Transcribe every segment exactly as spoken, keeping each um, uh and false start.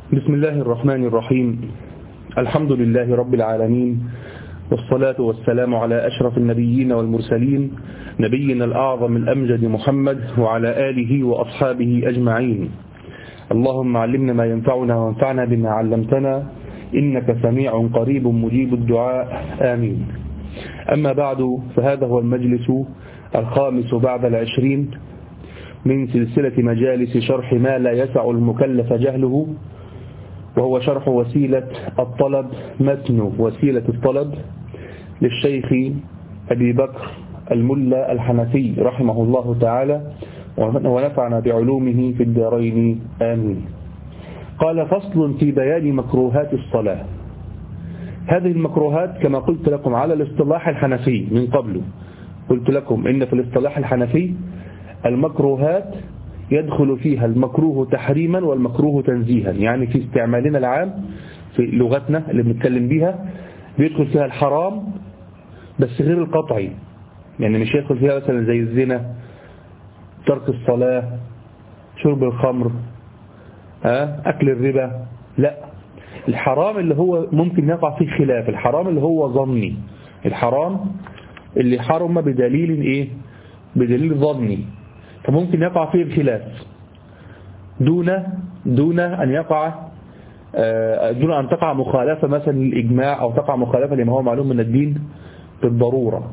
بسم الله الرحمن الرحيم. الحمد لله رب العالمين، والصلاة والسلام على أشرف النبيين والمرسلين، نبينا الأعظم الأمجد محمد وعلى آله وأصحابه أجمعين. اللهم علمنا ما ينفعنا وانفعنا بما علمتنا، إنك سميع قريب مجيب الدعاء، آمين. أما بعد، فهذا هو المجلس الخامس بعد العشرين من سلسلة مجالس شرح ما لا يسع المكلف جهله، وهو شرح وسيلة الطلب، متن وسيلة الطلب للشيخ أبي بكر الملا الحنفي رحمه الله تعالى، ونفعنا بعلومه في الدارين، آمين. قال: فصل في بيان مكروهات الصلاة. هذه المكروهات كما قلت لكم على الاصطلاح الحنفي من قبل، قلت لكم إن في الاصطلاح الحنفي المكروهات يدخل فيها المكروه تحريما والمكروه تنزيها، يعني في استعمالنا العام في لغتنا اللي بنتكلم بيها بيدخل فيها الحرام بس غير القطعي، يعني مش يدخل فيها مثلا زي الزنا، ترك الصلاة، شرب الخمر، أكل الربا. لا، الحرام اللي هو ممكن يقع فيه خلاف، الحرام اللي هو ظني، الحرام اللي حرم بدليل إيه؟ بدليل ظني، فممكن يقع فيه الخلاف دون دون أن يقع دون أن تقع مخالفة مثلا للإجماع، أو تقع مخالفة لما هو معلوم من الدين بالضرورة.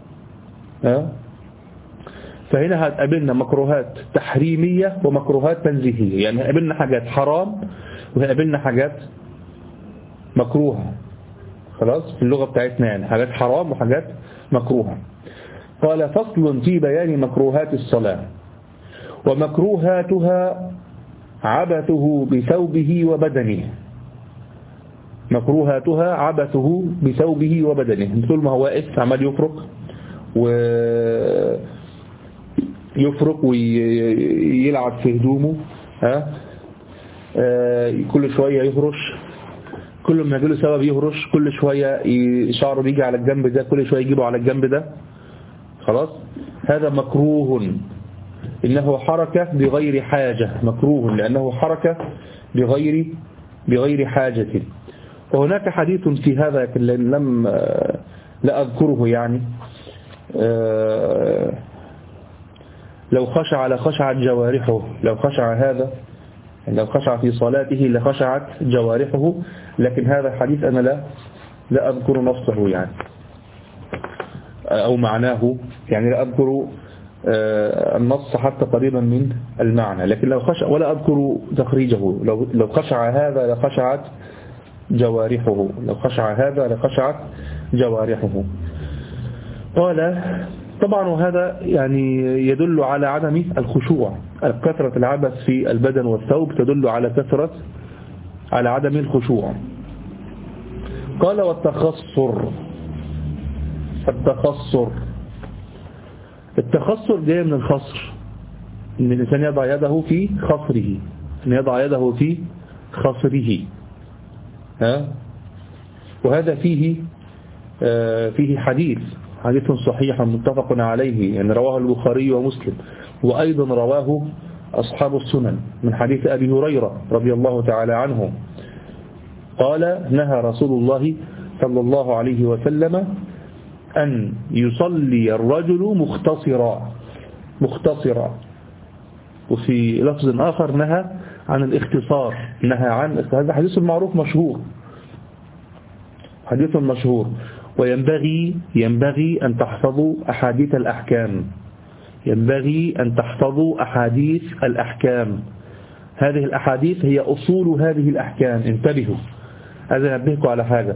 فهنا هتقابلنا مكروهات تحريمية ومكروهات تنزيهية، يعني هتقابلنا حاجات حرام وهتقابلنا حاجات مكروهة، خلاص في اللغة بتاعتنا، يعني حاجات حرام وحاجات مكروهة. قال: فصل في بيان مكروهات الصلاة. ومكروهاتها عبثه بثوبه وبدنه. مكروهاتها عبثه بثوبه وبدنه، طول ما هو واقف عمال يفرق ويفرق ويلعب في هدومه، ها كل شوية يهرش، كل ما يجيله سبب يهرش، كل شوية شعره بيجي على الجنب ده، كل شوية يجيبه على الجنب ده، خلاص هذا مكروه، إنه حركة بغير حاجة، مكروه لأنه حركة بغير بغير حاجة. وهناك حديث في هذا لم لا أذكره، يعني لو خشع لخشعت جوارحه، لو خشع هذا لو خشع في صلاته لخشعت جوارحه، لكن هذا الحديث أنا لا لا أذكر نصه يعني أو معناه، يعني لا أذكر النص حتى قريبا من المعنى، لكن لو خشع ولا أذكر تخريجه، لو لو خشع هذا لخشعت جوارحه، لو خشع هذا لخشعت جوارحه. قال: طبعا وهذا يعني يدل على عدم الخشوع، كثرة العبث في البدن والثوب تدل على كثرة على عدم الخشوع. قال: والتخصر. التخصر التخصر جاي من الخصر، ان الانسان يضع يده في خصره، ان يضع يده في خصره، ها وهذا فيه آه فيه حديث حديث صحيح متفق عليه، يعني رواه البخاري ومسلم، وأيضا رواه أصحاب السنن من حديث أبي هريرة رضي الله تعالى عنه قال: نهى رسول الله صلى الله عليه وسلم أن يصلي الرجل مختصرا مختصرا وفي لفظ آخر نهى عن الاختصار، نهى عن هذا حديث معروف مشهور، حديث مشهور. وينبغي ينبغي أن تحفظوا أحاديث الأحكام، ينبغي أن تحفظوا أحاديث الأحكام، هذه الأحاديث هي أصول هذه الأحكام، انتبهوا. هذا نبهكم على هذا،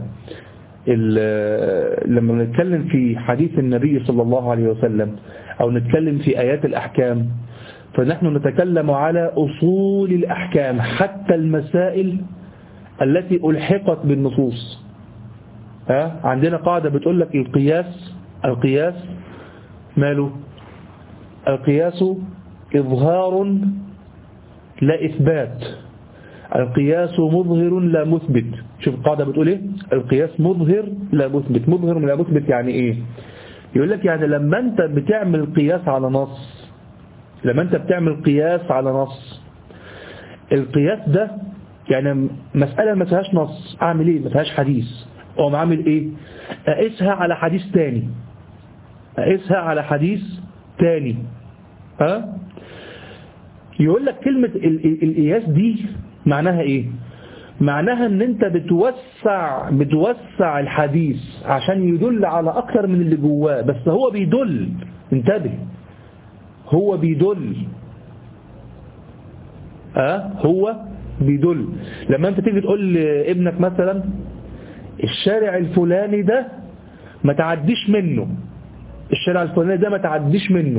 لما نتكلم في حديث النبي صلى الله عليه وسلم أو نتكلم في آيات الأحكام، فنحن نتكلم على أصول الأحكام، حتى المسائل التي ألحقت بالنصوص. ها عندنا قاعدة بتقول لك القياس القياس ماله؟ القياس إظهار لا إثبات، القياس مظهر لا مثبت. شوف القاعدة بتقول إيه؟ القياس مظهر لا مثبت. مظهر لا مثبت يعني إيه؟ يقول لك يعني لما أنت بتعمل قياس على نص، لما أنت بتعمل قياس على نص، القياس ده يعني مسألة ما فيهاش نص أعمل إيه؟ ما فيهاش حديث، أقوم عامل إيه؟ أقيسها على حديث تاني، أقيسها على حديث تاني. ها؟ يقول لك كلمة القياس دي معناها إيه؟ معناها ان انت بتوسع بتوسع الحديث عشان يدل على اكتر من اللي جواه، بس هو بيدل، انتبه، هو بيدل اه هو بيدل. لما انت تيجي تقول لابنك مثلا الشارع الفلاني ده ما تعديش منه، الشارع الفلاني ده ما تعديش منه،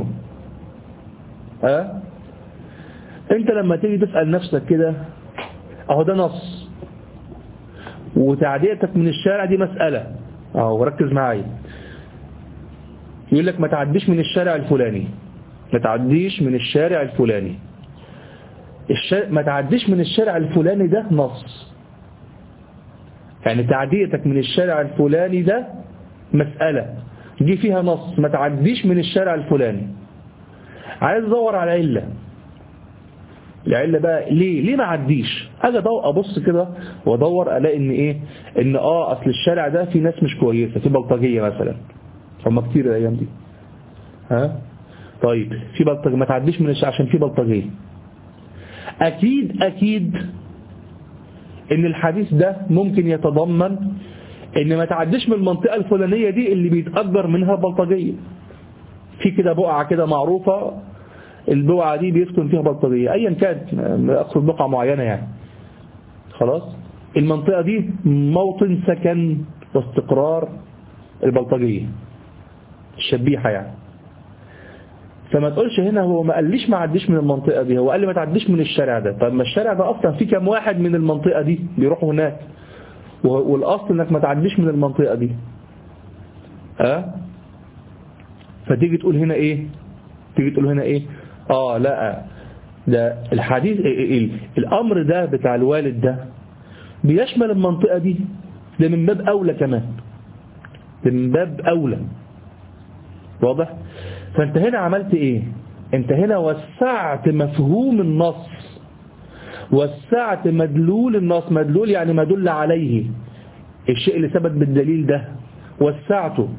اه انت لما تيجي تسأل نفسك كده، اهو ده نص، وتعديتك من الشارع دي مسألة، اهو ركز معايا، يقول لك ما تعديش من الشارع الفلاني، ما تعديش من الشارع الفلاني، الشارع ما تعديش من الشارع الفلاني ده نص، يعني تعديتك من الشارع الفلاني ده مسألة دي فيها نص، ما تعديش من الشارع الفلاني. عايز ادور على علة، العلة بقى ليه ليه ما عديش، اجي ابص كده وادور الاقي ان ايه، ان اه اصل الشارع ده في ناس مش كويسه، في بلطجيه مثلا، هم كتير الايام دي، ها طيب في بلطجيه ما تعديش من الشارع عشان في بلطجيه. اكيد اكيد ان الحديث ده ممكن يتضمن ان ما تعديش من المنطقه الفلانيه دي اللي بيتأجر منها بلطجيه، في كده بقعه كده معروفه، البقعة دي بيسكن فيها بلطجية ايا كانت، اقصد بقعة معينة يعني، خلاص المنطقة دي موطن سكن واستقرار البلطجية الشبيحة يعني. فما تقولش هنا هو ما قاليش ما عديش من المنطقة دي، هو قال لي ما تعديش من الشارع ده. طب ما الشارع ده اصلا في كم واحد من المنطقة دي بيروحوا هناك، والاصل انك ما تعديش من المنطقة دي، ها أه؟ فتيجي تقول هنا ايه، تيجي تقول هنا ايه، اه لا ده الحديث الامر ده بتاع الوالد ده بيشمل المنطقة دي، ده من باب اولى كمان، ده من باب اولى، واضح؟ فانت هنا عملت ايه، انت هنا وسعت مفهوم النص، وسعت مدلول النص، مدلول يعني ما دل عليه، الشيء اللي ثبت بالدليل ده وسعته.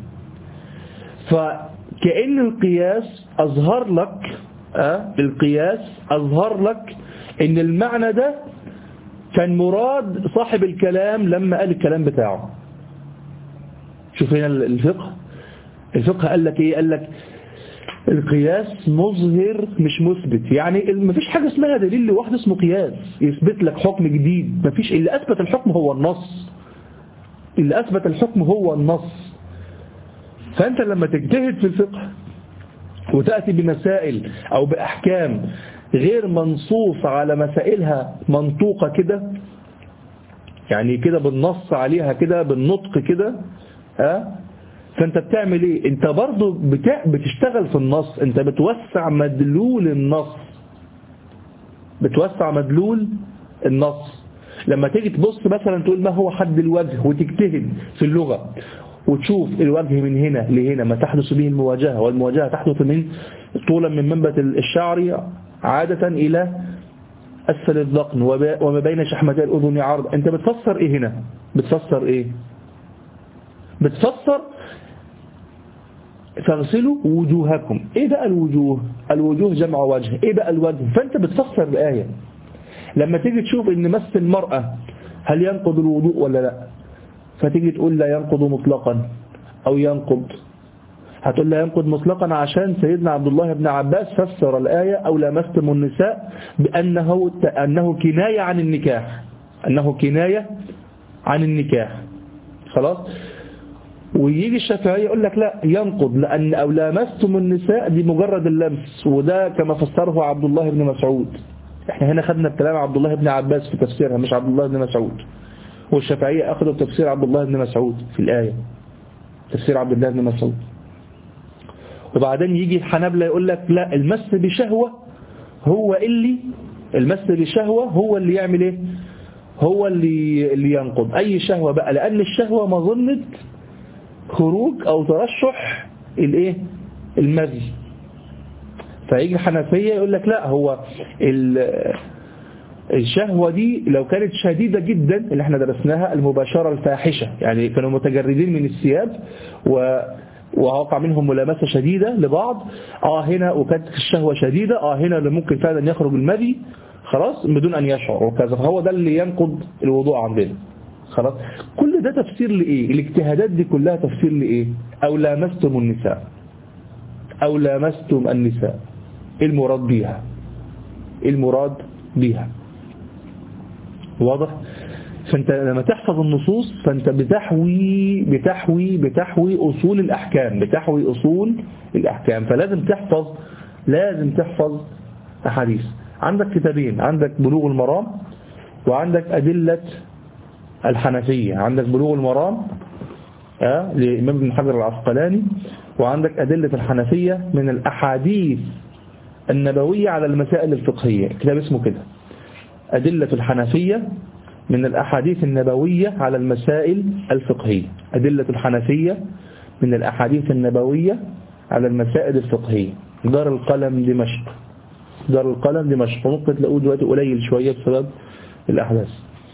فكأن القياس اظهر لك أه؟ القياس أظهر لك إن المعنى ده كان مراد صاحب الكلام لما قال الكلام بتاعه. شوف هنا الفقه، الفقه قال لك إيه، قال لك القياس مظهر مش مثبت، يعني مفيش حاجة اسمها دليل لوحده اسمه قياس يثبت لك حكم جديد، مفيش، اللي أثبت الحكم هو النص، اللي أثبت الحكم هو النص. فأنت لما تجتهد في الفقه وتأتي بمسائل أو بأحكام غير منصوص على مسائلها منطوقة كده، يعني كده بالنص عليها كده بالنطق كده، ها، فأنت بتعمل إيه؟ أنت برضو بتشتغل في النص، أنت بتوسع مدلول النص، بتوسع مدلول النص. لما تيجي تبص مثلا تقول ما هو حد الوجه وتجتهد في اللغة وتشوف الوجه من هنا لهنا ما تحدث به المواجهة، والمواجهة تحدث من طولا من منبت الشعر عادة إلى أسفل الذقن وما بين شحمتي الأذن عرض. أنت بتفسر إيه هنا؟ بتفسر إيه؟ بتفسر فاغسلوا وجوهكم. إيه بقى الوجوه؟ الوجوه جمع وجه. إيه بقى الوجه؟ فأنت بتفسر الآية. لما تيجي تشوف إن مس المرأة هل ينقض الوضوء ولا لا، فتيجي تقول لا ينقض مطلقا أو ينقض، هتقول لا ينقض مطلقا عشان سيدنا عبد الله بن عباس فسر الآية أو لامستم النساء بأنه أنه كناية عن النكاح، أنه كناية عن النكاح، خلاص. ويجي الشافعي يقول لك لا ينقض، لأن أو لامستم النساء دي مجرد اللمس، وده كما فسره عبد الله بن مسعود. احنا هنا خدنا الكلام عبد الله بن عباس في تفسيرها مش عبد الله بن مسعود، والشافعية أخذوا تفسير عبد الله بن مسعود في الآية، تفسير عبد الله بن مسعود. وبعدين يجي الحنابلة يقول لك لا، المس بشهوة هو اللي المس بشهوة هو اللي يعمل ايه، هو اللي اللي ينقض أي شهوة بقى، لأن الشهوة مظنة خروج أو ترشح الايه المذي. فيجي الحنفية يقول لك لا، هو الشهوة دي لو كانت شديدة جدا اللي احنا درسناها المباشرة الفاحشة، يعني كانوا متجردين من الثياب و ووقع منهم ملامسة شديدة لبعض، اه هنا وكانت الشهوة شديدة، اه هنا اللي ممكن فعلا يخرج المذي خلاص بدون أن يشعر وكذا، فهو ده اللي ينقض الوضوء عندنا. خلاص كل ده تفسير لإيه؟ الاجتهادات دي كلها تفسير لإيه؟ أو لامستم النساء أو لامستم النساء، إيه المراد بيها؟ إيه المراد بيها؟ واضح؟ فأنت لما تحفظ النصوص فأنت بتحوي بتحوي بتحوي أصول الأحكام، بتحوي أصول الأحكام، فلازم تحفظ لازم تحفظ أحاديث. عندك كتابين، عندك بلوغ المرام وعندك أدلة الحنفية. عندك بلوغ المرام آه لإمام ابن حجر العسقلاني، وعندك أدلة الحنفية من الأحاديث النبوية على المسائل الفقهية، كتاب اسمه كده أدلة الحنفية من الأحاديث النبوية على المسائل الفقهية. أدلة الحنفية من الأحاديث النبوية على المسائل الفقهية، دار القلم دمشق، دار القلم دمشق، ممكن تلاقوه دلوقتي قليل شوية بسبب الأحداث.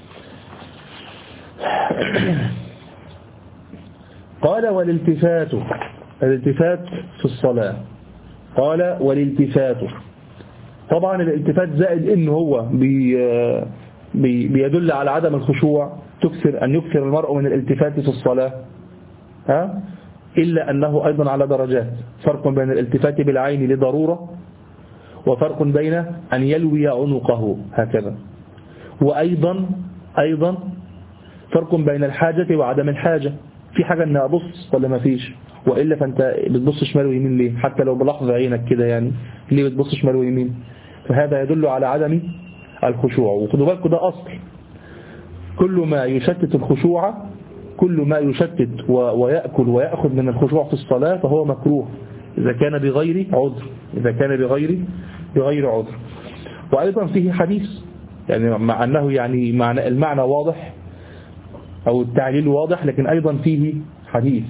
قال والالتفات، الالتفات في الصلاة. قال والالتفات، طبعا الالتفات زائد إنه هو بي بي بيدل على عدم الخشوع، تكثر أن يكثر المرء من الالتفات في الصلاة، ها؟ إلا أنه أيضا على درجات، فرق بين الالتفات بالعين لضرورة، وفرق بين أن يلوي عنقه هكذا، وأيضا أيضا فرق بين الحاجة وعدم الحاجة. في حاجة أن أبص ولا ما فيش، وإلا فأنت بتبص شمال ويمين ليه؟ حتى لو بلحظة عينك كده يعني ليه بتبص شمال ويمين؟ فهذا يدل على عدم الخشوع. وخدوا بالكم ده أصل، كل ما يشتت الخشوع، كل ما يشتت ويأكل ويأخذ من الخشوع في الصلاة فهو مكروه إذا كان بغير عذر، إذا كان بغير بغير عذر. وأيضا فيه حديث، يعني مع أنه يعني معنى المعنى واضح أو التعليل واضح، لكن أيضا فيه حديث.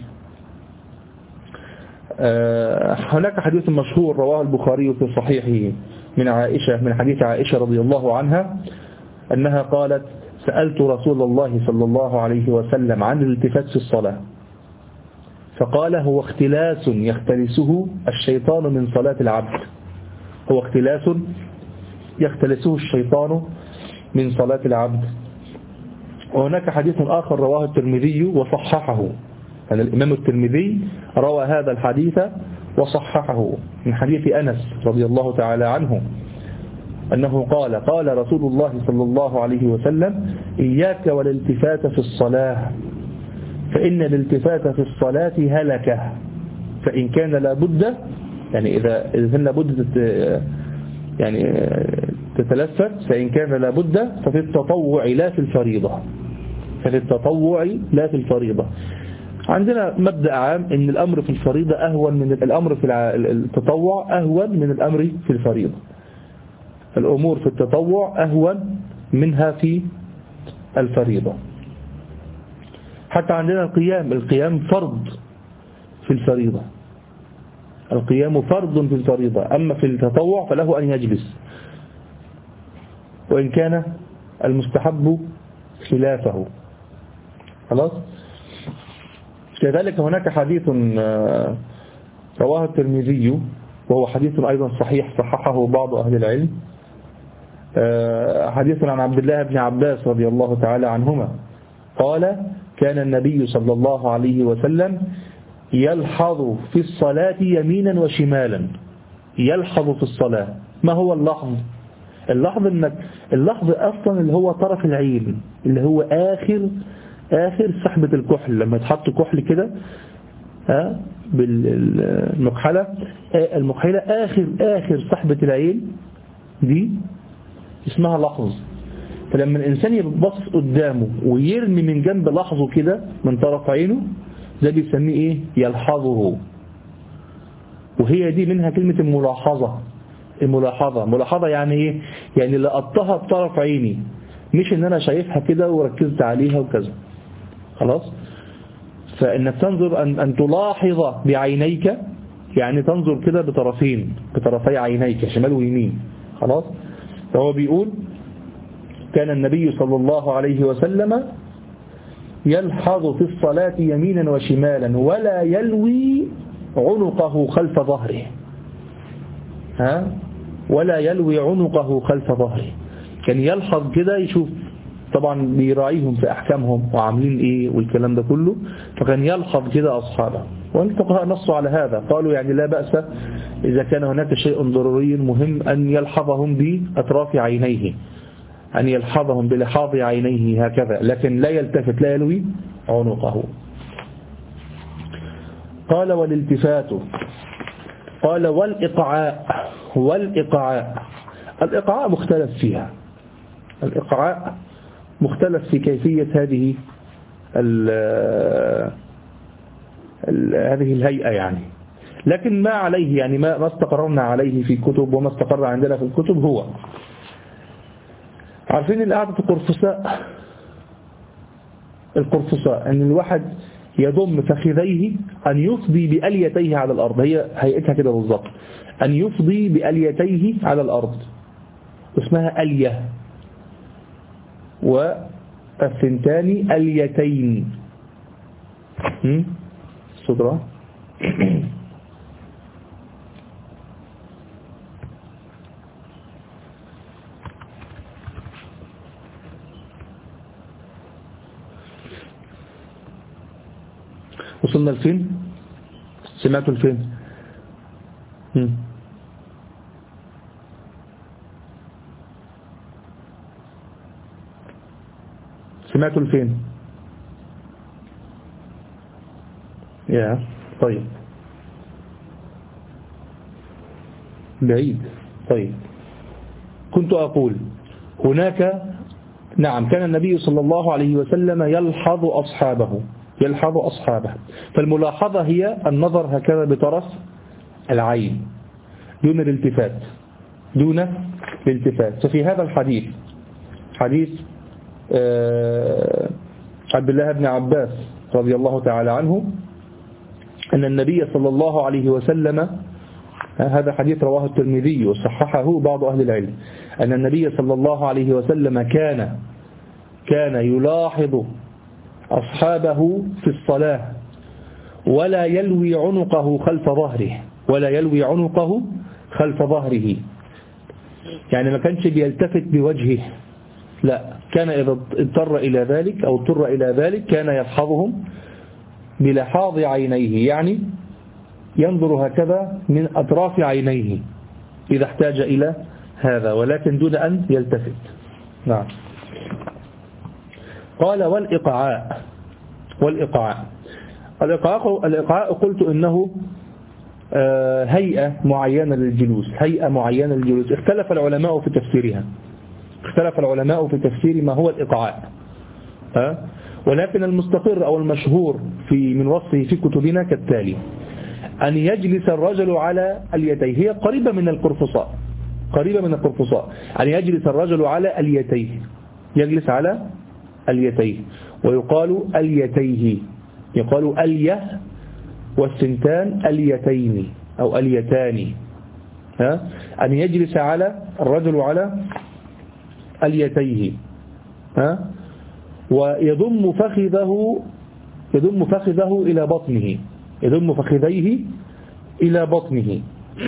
هناك حديث مشهور رواه البخاري في صحيحه من عائشة، من حديث عائشة رضي الله عنها أنها قالت: سألت رسول الله صلى الله عليه وسلم عن الالتفات في الصلاة، فقال: هو اختلاس يختلسه الشيطان من صلاة العبد، هو اختلاس يختلسه الشيطان من صلاة العبد. وهناك حديث آخر رواه الترمذي وصححه، يعني الإمام الترمذي روى هذا الحديث وصححه من حديث أنس رضي الله تعالى عنه أنه قال: قال رسول الله صلى الله عليه وسلم: إياك والالتفات في الصلاة، فإن الالتفات في الصلاة هلكة، فإن كان لابد، يعني إذا إذا كان لابد يعني تتلفت، فإن كان لابد ففي التطوع لا في الفريضة، ففي التطوع لا في الفريضة. عندنا مبدأ عام إن الأمر في الفريضة أهون من الأمر في التطوع، أهون من الأمر في الفريضة. الأمور في التطوع أهون منها في الفريضة. حتى عندنا القيام، القيام فرض في الفريضة، القيام فرض في الفريضة، أما في التطوع فله أن يجلس، وإن كان المستحب خلافه. خلاص. كذلك هناك حديث رواه الترمذي وهو حديث أيضا صحيح، صححه بعض أهل العلم، حديث عن عبد الله بن عباس رضي الله تعالى عنهما قال: كان النبي صلى الله عليه وسلم يلحظ في الصلاة يمينا وشمالا. يلحظ في الصلاة، ما هو اللحظ؟ اللحظ انك اللحظ اصلا اللي هو طرف العين، اللي هو اخر اخر سحبة الكحل، لما يتحط كحل كده ها بالمكحلة، المكحلة اخر اخر سحبة العين دي اسمها لحظ. فلما الانسان يبص قدامه ويرمي من جنب لحظه كده من طرف عينه، ده بيسميه ايه؟ يلحظه. وهي دي منها كلمة الملاحظة. الملاحظة، ملاحظة يعني ايه؟ يعني لقطها بطرف عيني، مش ان انا شايفها كده وركزت عليها وكذا. خلاص. فانك تنظر ان, أن تلاحظ بعينيك، يعني تنظر كده بطرفين، بطرفي عينيك شمال ويمين. خلاص. فهو بيقول كان النبي صلى الله عليه وسلم يلحظ في الصلاة يمينا وشمالا ولا يلوي عنقه خلف ظهره. ها ولا يلوي عنقه خلف ظهره، كان يلحظ كده يشوف، طبعا بيراعيهم في أحكامهم وعاملين إيه والكلام ده كله، فكان يلحظ كده أصحابه. والفقهاء نصوا على هذا، قالوا يعني لا بأس إذا كان هناك شيء ضروري مهم أن يلحظهم بأطراف عينيه، أن يلحظهم بلحاظ عينيه هكذا، لكن لا يلتفت، لا يلوي عنقه. قال والالتفات، قال والإقعاء. والإقعاء الإقعاء مختلف فيها، الإقعاء مختلف في كيفية هذه ال ال هذه الهيئة يعني، لكن ما عليه يعني ما ما استقررنا عليه في كتب وما استقر عندنا في الكتب هو، عارفين القعدة القرفصاء، القرفصاء أن الواحد يضم فخذيه، أن يفضي بأليتيه على الأرض، هي هيئتها كده بالضبط، أن يفضي بأليتيه على الأرض، اسمها ألية. والثنتان أليتين صدرة. وصلنا لفين؟ سمعتوا لفين؟ هم. سمعتوا لفين؟ يا طيب بعيد. طيب كنت أقول هناك، نعم، كان النبي صلى الله عليه وسلم يلحظ أصحابه، يلحظ أصحابه، فالملاحظة هي النظر هكذا بطرف العين دون الالتفات، دون الالتفات. ففي هذا الحديث، حديث عبد الله بن عباس رضي الله تعالى عنه، أن النبي صلى الله عليه وسلم، هذا حديث رواه الترمذي وصححه بعض أهل العلم، أن النبي صلى الله عليه وسلم كان كان يلاحظ أصحابه في الصلاة ولا يلوي عنقه خلف ظهره، ولا يلوي عنقه خلف ظهره، يعني ما كانش بيلتفت بوجهه، لا، كان إذا اضطر إلى ذلك أو اضطر إلى ذلك كان يلحظهم بلحاظ عينيه، يعني ينظر هكذا من أطراف عينيه إذا احتاج إلى هذا، ولكن دون أن يلتفت. نعم. قال والإقعاء. والإقعاء الإقعاء, الإقعاء قلت إنه هيئة معينة للجلوس، هيئة معينة للجلوس. اختلف العلماء في تفسيرها، اختلف العلماء في تفسير ما هو الإقعاء، ها؟ ولكن المستقر أو المشهور في من وصفه في كتبنا كالتالي: أن يجلس الرجل على اليتيه، هي قريبة من القرفصاء، قريبة من القرفصاء، أن يجلس الرجل على اليتيه، يجلس على اليتيه، ويقال اليتيه، يقال اليه والسنتان اليتين أو اليتان، ها؟ أن يجلس على الرجل على اليتيه، ها؟ ويضم فخذه يضم فخذه إلى بطنه، يضم فخذيه إلى بطنه،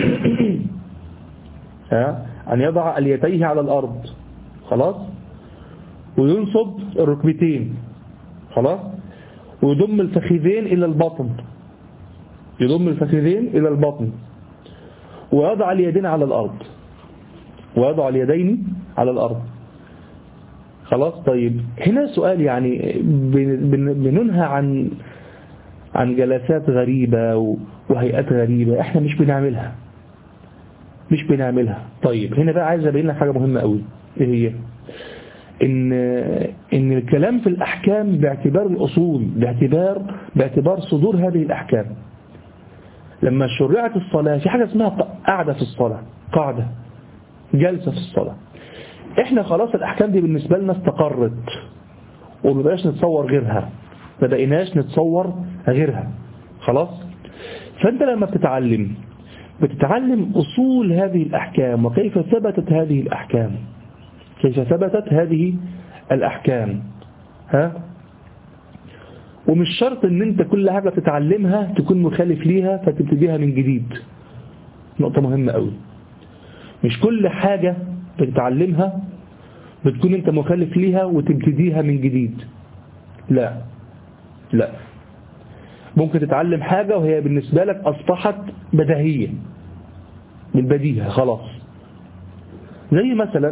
ها؟ أن يضع اليتيه على الأرض، خلاص، وينصب الركبتين، خلاص، ويضم الفخذين إلى البطن، يضم الفخذين إلى البطن، ويضع اليدين على الأرض، ويضع اليدين على الأرض، خلاص. طيب هنا سؤال، يعني بننهى عن عن جلسات غريبة وهيئات غريبة احنا مش بنعملها، مش بنعملها. طيب هنا بقى عايز ابين لك حاجة مهمة قوي، ايه هي؟ ان ان الكلام في الاحكام باعتبار الاصول، باعتبار باعتبار صدور هذه الاحكام. لما شرعت الصلاة في حاجة اسمها قاعدة في الصلاة، قاعدة، جلسة في الصلاة. احنا خلاص الاحكام دي بالنسبة لنا استقرت وما بقاش نتصور غيرها، ما بقيناش نتصور غيرها، خلاص. فانت لما بتتعلم بتتعلم اصول هذه الاحكام وكيف ثبتت هذه الاحكام، كيف ثبتت هذه الأحكام. ها؟ ومش شرط ان انت كل حاجة تتعلمها تكون مخالف ليها فتبتديها من جديد. نقطة مهمة قوي. مش كل حاجة بتتعلمها بتكون انت مخالف ليها وتبتديها من جديد. لا لا ممكن تتعلم حاجة وهي بالنسبة لك أصبحت بديهية بالبديهة خلاص. زي مثلا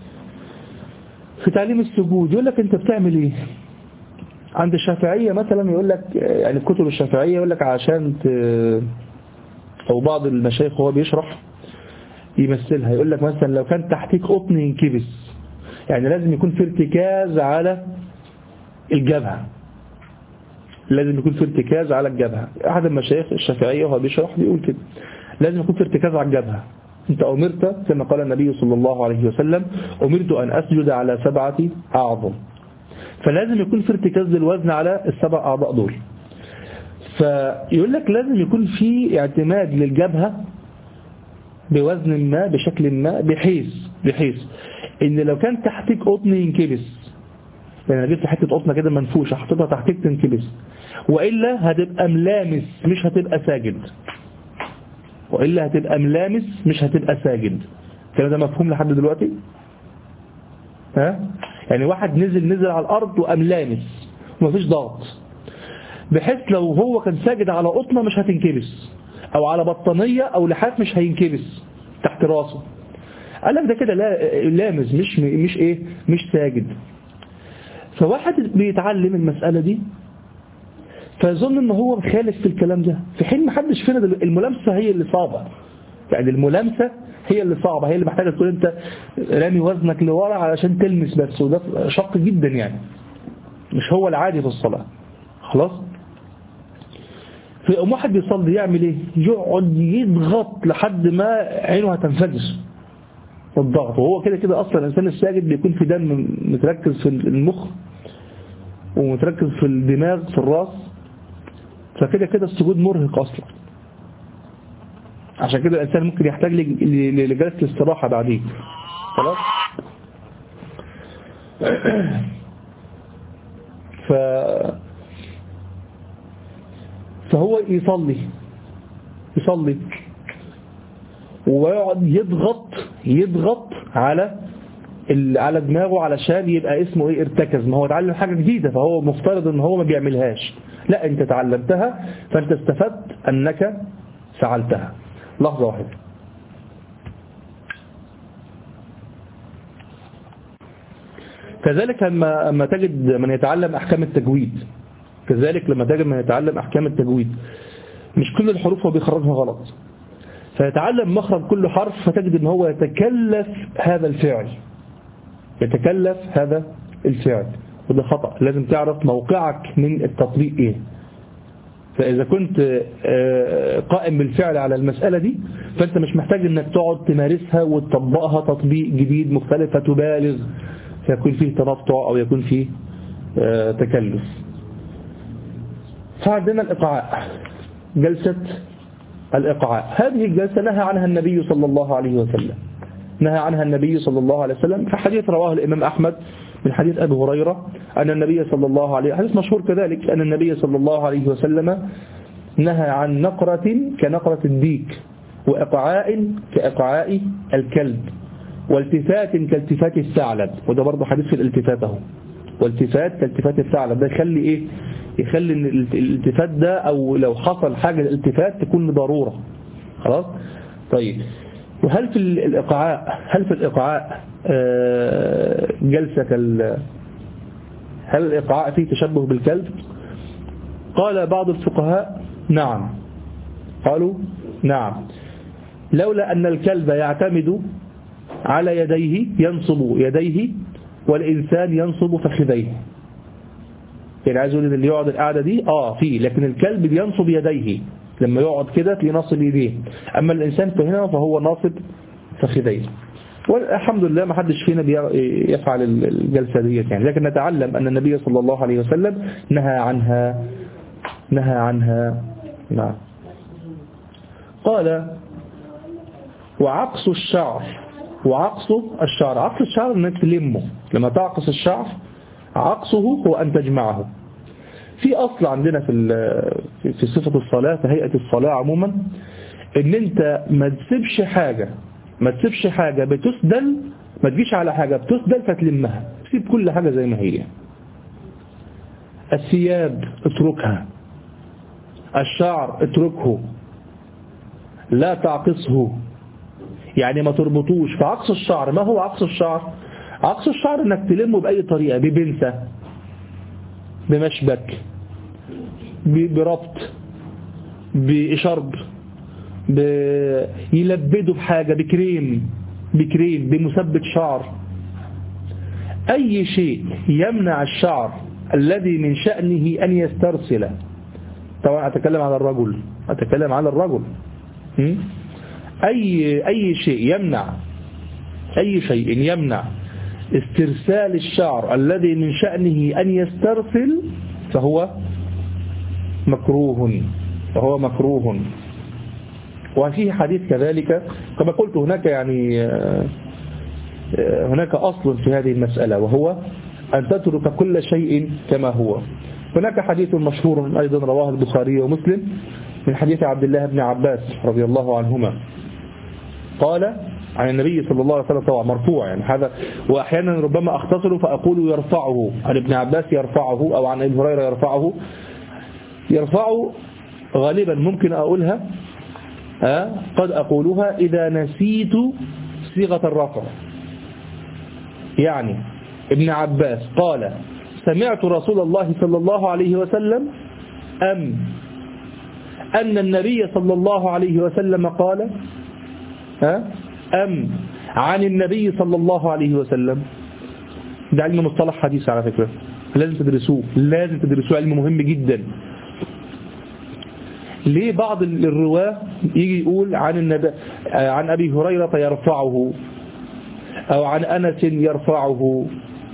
في تعليم السجود يقول لك انت بتعمل ايه عند الشافعية مثلا، يقول لك يعني الكتب الشافعية يقول لك عشان ت... او بعض المشايخ وهو بيشرح يمثلها يقول لك مثلا لو كان تحتيك قطن ينكبس، يعني لازم يكون في ارتكاز على الجبهة، لازم يكون في ارتكاز على الجبهة. أحد المشايخ الشافعية وهو بيشرح بيقول كده لازم يكون في ارتكاز على الجبهة. أنت أمرت كما قال النبي صلى الله عليه وسلم أمرت أن أسجد على سبعة أعظم، فلازم يكون في ارتكاز للوزن على السبع أعضاء دول. فيقول لك لازم يكون في اعتماد للجبهة بوزن ما بشكل ما بحيث بحيث إن لو كان تحتك قطن ينكبس، يعني جبت حتة قطنة كده منفوشة حطيتها تحتك تنكبس، وإلا هتبقى ملامس مش هتبقى ساجد، وإلا هتبقى ملامس مش هتبقى ساجد. الكلام ده مفهوم لحد دلوقتي؟ ها؟ يعني واحد نزل نزل على الأرض وقام لامس ومفيش ضغط، بحيث لو هو كان ساجد على قطنة مش هتنكبس، أو على بطانية أو لحاف مش هينكبس تحت راسه. قال لك ده كده لا لامس مش مش إيه مش ساجد. فواحد بيتعلم المسألة دي فيظن ان هو مخالف في الكلام ده، في حين محدش فينا الملامسة هي اللي صعبة، يعني الملامسة هي اللي صعبة، هي اللي محتاجة تكون انت رامي وزنك لورا علشان تلمس بس، وده شق جدا يعني مش هو العادي في الصلاة. خلاص. في واحد بيصلي يعمل ايه؟ يقعد يضغط لحد ما عينه هتنفجر الضغط، وهو كده كده اصلا الانسان الساجد بيكون في دم متركز في المخ ومتركز في الدماغ في الراس، فكده كده السجود مرهق اصلا. عشان كده الانسان ممكن يحتاج لجلسة الاستراحة بعدين. خلاص. ف فهو يصلي يصلي ويقعد يضغط يضغط على على دماغه علشان يبقى اسمه ايه ارتكز. ما هو اتعلم حاجة جديدة فهو مفترض ان هو ما بيعملهاش، لا انت تعلمتها فانت استفدت انك فعلتها. لحظة واحدة. كذلك لما لما تجد من يتعلم احكام التجويد، كذلك لما تجد من يتعلم احكام التجويد مش كل الحروف هو بيخرجها غلط، فيتعلم مخرج كل حرف فتجد ان هو يتكلف هذا الفعل يتكلف هذا الفعل وده خطأ. لازم تعرف موقعك من التطبيق ايه. فإذا كنت قائم بالفعل على المسألة دي فأنت مش محتاج انك تقعد تمارسها وتطبقها تطبيق جديد مختلف فتبالغ فيكون فيه تنطع أو يكون فيه تكلف. فعندنا الإقعاء، جلسة الإقعاء. هذه الجلسة نهى عنها النبي صلى الله عليه وسلم نهى عنها النبي صلى الله عليه وسلم في حديث رواه الإمام أحمد من حديث أبي هريرة أن النبي صلى الله عليه حديث مشهور كذلك أن النبي صلى الله عليه وسلم نهى عن نقرة كنقرة الديك، وإقعاء كإقعاء الكلب، والتفات كالتفات الثعلب. وده برضه حديث في الالتفات اهو. والتفات كالتفات الثعلب ده يخلي إيه؟ يخلي إن الالتفات ده أو لو حصل حاجة الالتفات تكون لضرورة. خلاص. طيب وهل في الإقعاء هل في الإقعاء جلسة كال هل الإقعاء فيه تشبه بالكلب؟ قال بعض الفقهاء نعم، قالوا نعم، لولا أن الكلب يعتمد على يديه ينصب يديه والإنسان ينصب فخذيه. يعني عايز يقول ان اللي يقعد القعدة دي اه فيه، لكن الكلب بينصب يديه لما يقعد كده تلاقيه ناصب يديه، أما الإنسان فهنا فهو ناصب فخذيه. والحمد لله ما حدش فينا يفعل الجلسة دي يعني، لكن نتعلم أن النبي صلى الله عليه وسلم نهى عنها نهى عنها نعم. قال وعقص الشعر وعقصه الشعر. عقص الشعر انك تلمه، لما تعقص الشعر عقصه هو أن تجمعه. في أصل عندنا في في صفة الصلاة، في هيئة الصلاة عموما، ان انت ما تسيبش حاجة ما تسيبش حاجة بتسدل، ما تجيش على حاجة بتسدل فتلمها، سيب كل حاجة زي ما هي. الثياب اتركها، الشعر اتركه، لا تعقصه، يعني ما تربطوش. فعقص الشعر، ما هو عقص الشعر؟ عقص الشعر انك تلمه بأي طريقة، ببنسة، بمشبك، بربط، بإشرب، يلبده بحاجة، بكريم بكريم بمثبت شعر. أي شيء يمنع الشعر الذي من شأنه أن يسترسل. طبعا أتكلم على الرجل أتكلم على الرجل أي أي شيء يمنع أي شيء يمنع استرسال الشعر الذي من شأنه أن يسترسل فهو مكروه فهو مكروه. وفيه حديث كذلك كما قلت، هناك يعني هناك أصل في هذه المسألة، وهو أن تترك كل شيء كما هو. هناك حديث مشهور أيضا رواه البخاري ومسلم من حديث عبد الله بن عباس رضي الله عنهما، قال عن النبي صلى الله عليه وسلم، طبعا مرفوع يعني هذا، وأحيانا ربما أختصره فأقول يرفعه، عن ابن عباس يرفعه، أو عن ابي هريرة يرفعه. يرفعه غالبا ممكن أقولها أه؟ قد أقولها إذا نسيت صيغة الرفع. يعني ابن عباس قال سمعت رسول الله صلى الله عليه وسلم، أم أن النبي صلى الله عليه وسلم قال، أه؟ أم عن النبي صلى الله عليه وسلم. ده علم مصطلح حديث على فكرة، لازم تدرسوه لازم تدرسوه علم مهم جدا. ليه بعض الرواة يجي يقول عن النبي عن أبي هريرة يرفعه، أو عن أنس يرفعه،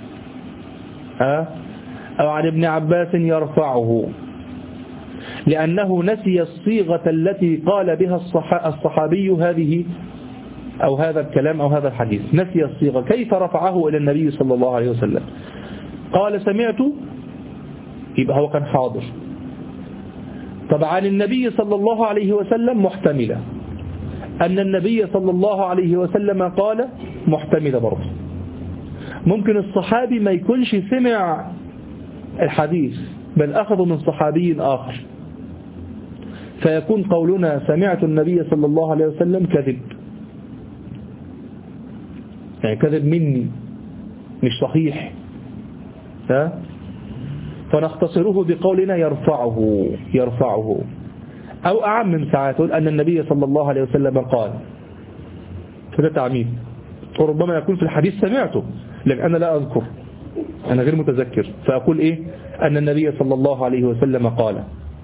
أو عن ابن عباس يرفعه؟ لأنه نسي الصيغة التي قال بها الصحابي هذه أو هذا الكلام أو هذا الحديث، نسي الصيغة. كيف رفعه إلى النبي صلى الله عليه وسلم؟ قال سمعت، يبقى هو كان حاضر. طب عن النبي صلى الله عليه وسلم محتملة، أن النبي صلى الله عليه وسلم قال محتملة برضه. ممكن الصحابي ما يكونش سمع الحديث بل أخذه من صحابي آخر، فيكون قولنا سمعت النبي صلى الله عليه وسلم كذب، يعني كذب مني مش صحيح، ها؟ فنختصره بقولنا يرفعه يرفعه أو أعم من ساعات أن النبي صلى الله عليه وسلم قال، فده تعميم. وربما يكون في الحديث سمعته لكن أنا لا أذكر، أنا غير متذكر، فأقول إيه أن النبي صلى الله عليه وسلم قال.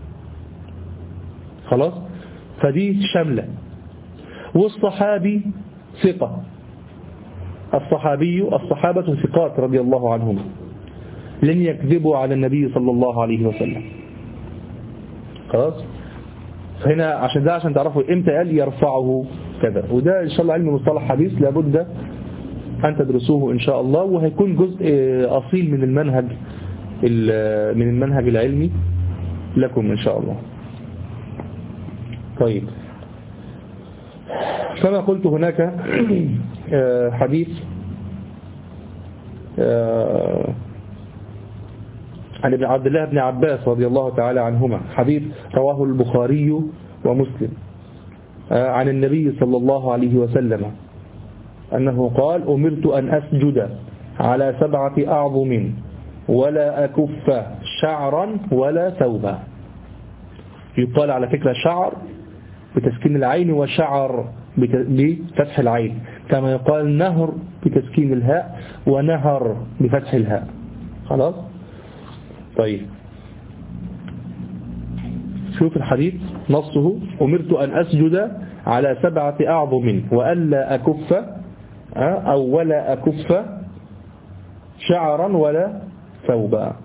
خلاص، فدي شاملة. والصحابي ثقة، الصحابي الصحابة ثقات رضي الله عنهم لن يكذبوا على النبي صلى الله عليه وسلم. خلاص، فهنا عشان ده عشان تعرفوا امتى قال يرفعه كذا. وده ان شاء الله علم مصطلح حديث لابد ان تدرسوه ان شاء الله، وهيكون جزء اصيل من المنهج من المنهج العلمي لكم ان شاء الله. طيب، كما قلت هناك حديث عن ابن عبد الله بن عباس رضي الله تعالى عنهما، حديث رواه البخاري ومسلم عن النبي صلى الله عليه وسلم أنه قال أمرت أن أسجد على سبعة أعظم ولا أكف شعرا ولا ثوبا. يقال على فكرة شعر بتسكين العين وشعر بفتح العين، كما يقال نهر بتسكين الهاء ونهر بفتح الهاء. خلاص، طيب شوف الحديث نصه أمرت أن أسجد على سبعة أعظم وألا أكف أو ولا أكف شعرا ولا ثوبا.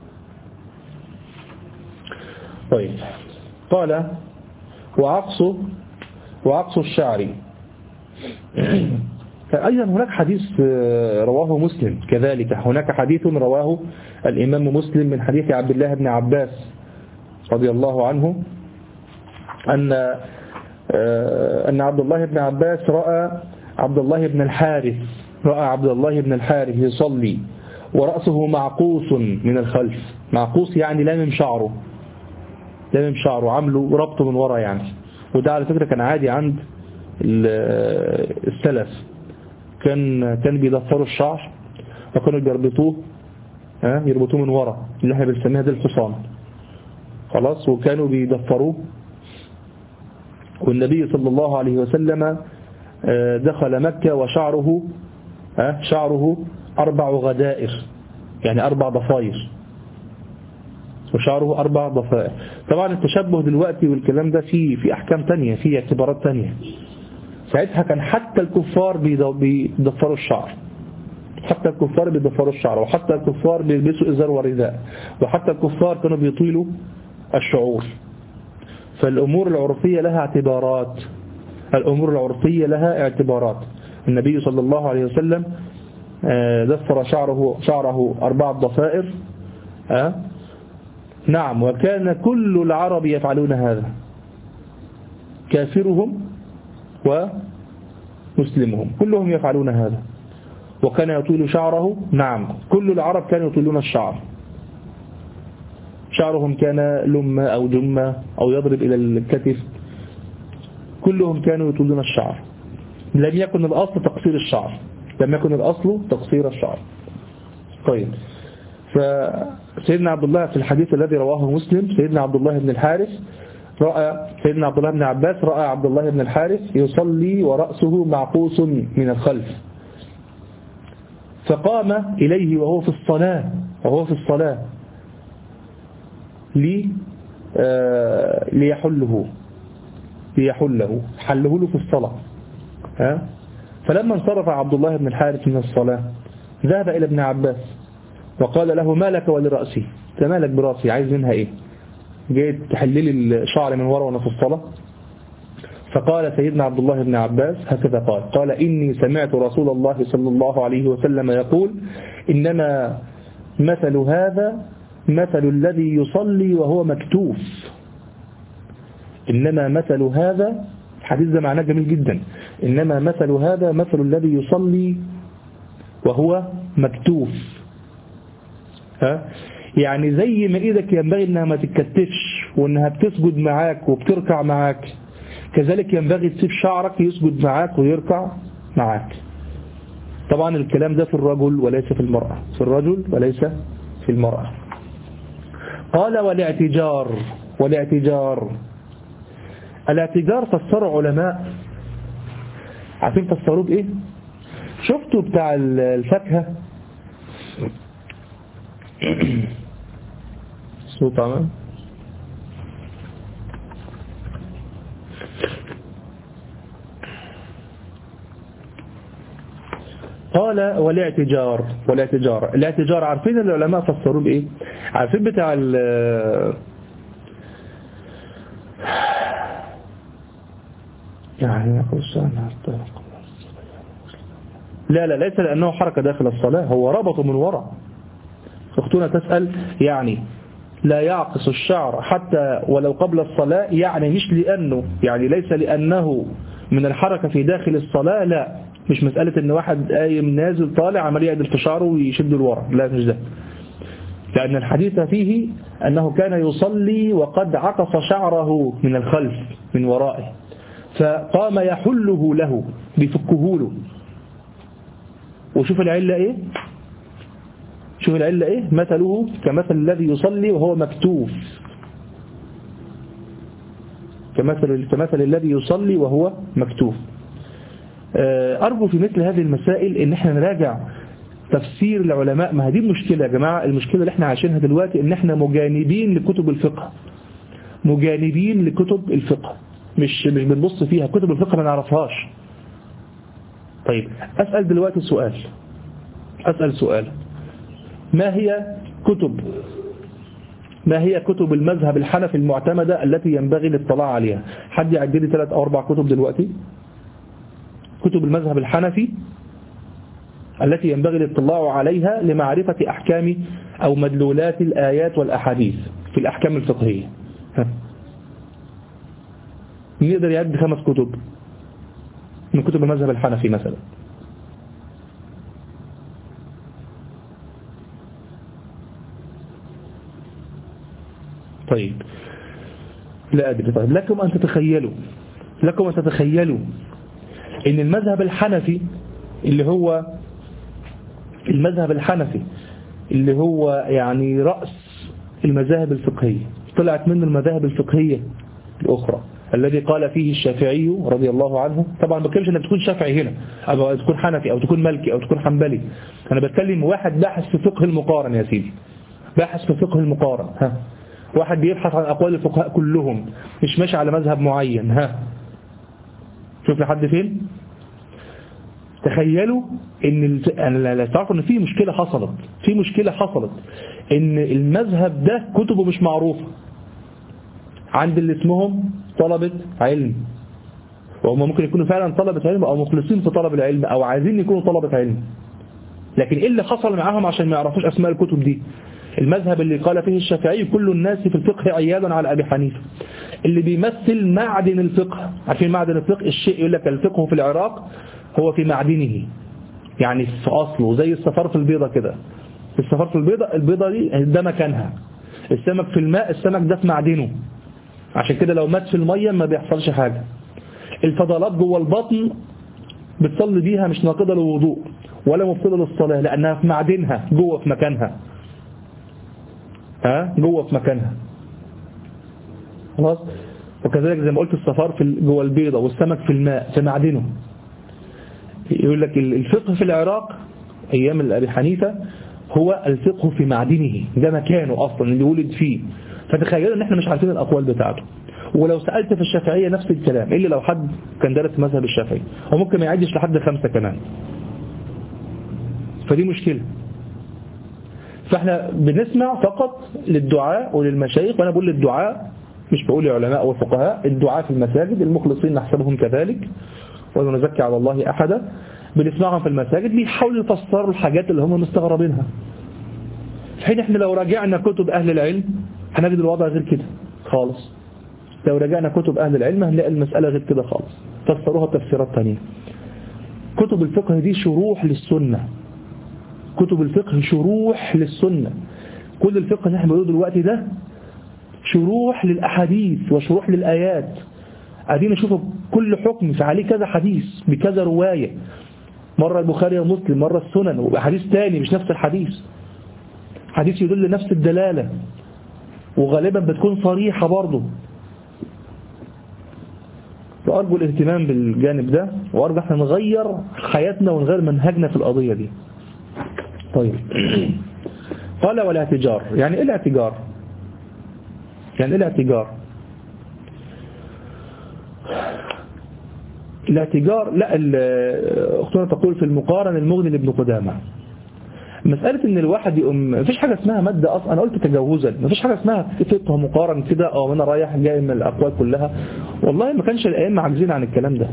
طيب، قال وعقص وعقص الشعر أيضا هناك حديث رواه مسلم كذلك، هناك حديث رواه الإمام مسلم من حديث عبد الله بن عباس رضي الله عنه أن أن عبد الله بن عباس رأى عبد الله بن الحارث رأى عبد الله بن الحارث يصلي ورأسه معقوس من الخلف. معقوس يعني لامم شعره، لامم شعره عامله ربطه من ورا يعني. وده على فكرة كان عادي عند السلف، كان كان بيضفروا الشعر وكانوا بيربطوه ها يربطوه من ورا اللي احنا بنسميها دي الحصان خلاص، وكانوا بيضفروه. والنبي صلى الله عليه وسلم دخل مكة وشعره ها شعره أربع غدائر، يعني أربع ضفائر، وشعره أربع ضفائر. طبعا التشبه دلوقتي والكلام ده في في أحكام تانية، في اعتبارات تانية. ساعتها كان حتى الكفار بيضفروا الشعر، حتى الكفار بيضفروا الشعر، وحتى الكفار بيلبسوا إزار ورداء، وحتى الكفار كانوا بيطيلوا الشعور. فالأمور العرفية لها اعتبارات، الأمور العرفية لها اعتبارات. النبي صلى الله عليه وسلم ضفر شعره شعره أربع ضفائر أه؟ نعم. وكان كل العرب يفعلون هذا، كافرهم ومسلمهم كلهم يفعلون هذا. وكان يطيل شعره، نعم كل العرب كانوا يطيلون الشعر، شعرهم كان لمة أو جمة أو يضرب إلى الكتف، كلهم كانوا يطيلون الشعر. لم يكن الأصل تقصير الشعر، لم يكن الأصل تقصير الشعر. طيب، فسيدنا عبد الله في الحديث الذي رواه مسلم، سيدنا عبد الله بن الحارث رأى سيدنا عبد الله بن عباس رأى عبد الله بن الحارث يصلي ورأسه معقوس من الخلف، فقام إليه وهو في الصلاة وهو في الصلاة لي آه ليحله ليحله حله له في الصلاة ها. فلما انصرف عبد الله بن الحارث من الصلاة ذهب إلى ابن عباس وقال له: ما لك ولرأسي؟ انت مالك برأسي؟ عايز منها ايه؟ جيت تحللي الشعر من ورا وانا في الصلاة؟ فقال سيدنا عبد الله بن عباس هكذا قال قال إني سمعت رسول الله صلى الله عليه وسلم يقول: إنما مثل هذا مثل الذي يصلي وهو مكتوف. إنما مثل هذا، الحديث ده معناه جميل جدا، إنما مثل هذا مثل الذي يصلي وهو مكتوف. ها؟ يعني زي ما إيدك ينبغي إنها ما تتكتفش وإنها بتسجد معاك وبتركع معاك، كذلك ينبغي تسيب شعرك يسجد معاك ويركع معاك. طبعا الكلام ده في الرجل وليس في المرأة، في الرجل وليس في المرأة. قال: والاعتجار. والاعتجار الاعتجار فسر علماء، عارفين فسروه بإيه؟ شفتوا بتاع الفاكهة صوت عمام قال: والاعتجار. والاعتجار الاعتجار عارفين العلماء فسروه بإيه؟ عارفين بتاع ال يعني لا لا ليس لأنه حركة داخل الصلاة، هو ربطه من وراء. أختنا تسأل يعني لا يعقص الشعر حتى ولو قبل الصلاة، يعني مش لأنه يعني ليس لأنه من الحركة في داخل الصلاة، لا مش مسألة ان واحد قايم نازل طالع عمال يعدل في شعره ويشد لورا، لا مش ده. لأن الحديث فيه أنه كان يصلي وقد عقص شعره من الخلف من ورائه، فقام يحله له بفكه له. وشوف العلة ايه، شوف العلة ايه، مثله كمثل الذي يصلي وهو مكتوف، كمثل, كمثل الذي يصلي وهو مكتوف. أرجو في مثل هذه المسائل ان احنا نراجع تفسير العلماء. ما هذه المشكلة يا جماعة، المشكلة اللي احنا عايشينها دلوقتي ان احنا مجانبين لكتب الفقه، مجانبين لكتب الفقه، مش مش بنبص فيها كتب الفقه ما نعرفهاش. طيب أسأل دلوقتي سؤال، أسأل سؤال ما هي كتب ما هي كتب المذهب الحنفي المعتمدة التي ينبغي الاطلاع عليها؟ حد يعد لي ثلاث أو أربع كتب دلوقتي، كتب المذهب الحنفي التي ينبغي الاطلاع عليها لمعرفة أحكام أو مدلولات الآيات والأحاديث في الأحكام الفقهية. نقدر يعد خمس كتب من كتب المذهب الحنفي مثلا. طيب لا أدري. طيب لكم أن تتخيلوا لكم أن تتخيلوا إن المذهب الحنفي اللي هو المذهب الحنفي اللي هو يعني رأس المذاهب الفقهية، طلعت منه المذاهب الفقهية الأخرى الذي قال فيه الشافعي رضي الله عنه. طبعا ما بتكلمش انك تكون شافعي هنا أو تكون حنفي أو تكون مالكي أو تكون حنبلي، أنا بتكلم واحد باحث في فقه المقارن يا سيدي، باحث في فقه المقارن. ها واحد بيبحث عن أقوال الفقهاء كلهم، مش ماشي على مذهب معين. ها شوف لحد فين. تخيلوا ان انا لا تعرفوا ان في مشكلة حصلت في مشكلة حصلت ان المذهب ده كتبه مش معروفة عند اللي اسمهم طلبة علم، وهم ممكن يكونوا فعلا طلبة علم او مخلصين في طلب العلم او عايزين يكونوا طلبة علم، لكن ايه اللي حصل معاهم عشان ما يعرفوش اسماء الكتب دي؟ المذهب اللي قال فيه الشافعي كل الناس في الفقه عيادا على أبي حنيفة، اللي بيمثل معدن الفقه. عارفين معدن الفقه؟ الشيء يقول لك الفقه في العراق هو في معدنه، يعني في أصله، زي الصفار في البيضة كده. الصفار في البيضة البيضة دي ده مكانها، السمك في الماء السمك ده في معدنه، عشان كده لو مات في المية ما بيحصلش حاجة. الفضلات جوه البطن بتصلي بيها مش ناقضة للوضوء ولا مبطلة للصلاة، لأنها في معدنها جوه في مكانها. ها جوه في مكانها خلاص. وكذلك زي ما قلت الصفار في جوه البيضة والسمك في الماء في معدنه. يقول لك الفقه في العراق أيام أبي حنيفة هو الفقه في معدنه، ده مكانه أصلا اللي ولد فيه. فتخيلوا ان احنا مش عارفين الأقوال بتاعته. ولو سألت في الشافعية نفس الكلام، إلا لو حد كان دارس مذهب الشافعي هو ممكن ما يعدش لحد خمسة كمان. فدي مشكلة. فاحنا بنسمع فقط للدعاء وللمشايخ، وانا بقول للدعاء مش بقول للعلماء والفقهاء، الدعاء في المساجد المخلصين نحسبهم كذلك ولا نزكي على الله أحدا، بنسمعهم في المساجد بيحاولوا يفسروا الحاجات اللي هم مستغربينها. في حين احنا لو راجعنا كتب أهل العلم هنجد الوضع غير كده خالص. لو راجعنا كتب أهل العلم هنلاقي المسألة غير كده خالص، فسروها تفسيرات تانية. كتب الفقه دي شروح للسنة، كتب الفقه شروح للسنة. كل الفقه اللي احنا بنقوله دلوقتي ده شروح للأحاديث وشروح للآيات. قاعدين نشوف كل حكم فعليه كذا حديث بكذا رواية، مرة البخاري ومسلم، مرة السنن، وحديث تاني مش نفس الحديث، حديث يدل نفس الدلالة وغالبا بتكون صريحة برضه. وأرجو الاهتمام بالجانب ده، وأرجو احنا نغير حياتنا ونغير منهجنا في القضية دي. طيب قال والاعتجار، يعني ايه الاعتجار؟ يعني ايه الاعتجار؟ الاعتجار لا اختنا تقول في المقارن المغني لابن قدامة. مسألة ان الواحد يقوم، مفيش حاجة اسمها مادة اصلا، انا قلت تجاوزا، مفيش حاجة اسمها فقه مقارن كده او انا رايح جاي من الاقوال كلها. والله ما كانش الائمة عاجزين عن الكلام ده،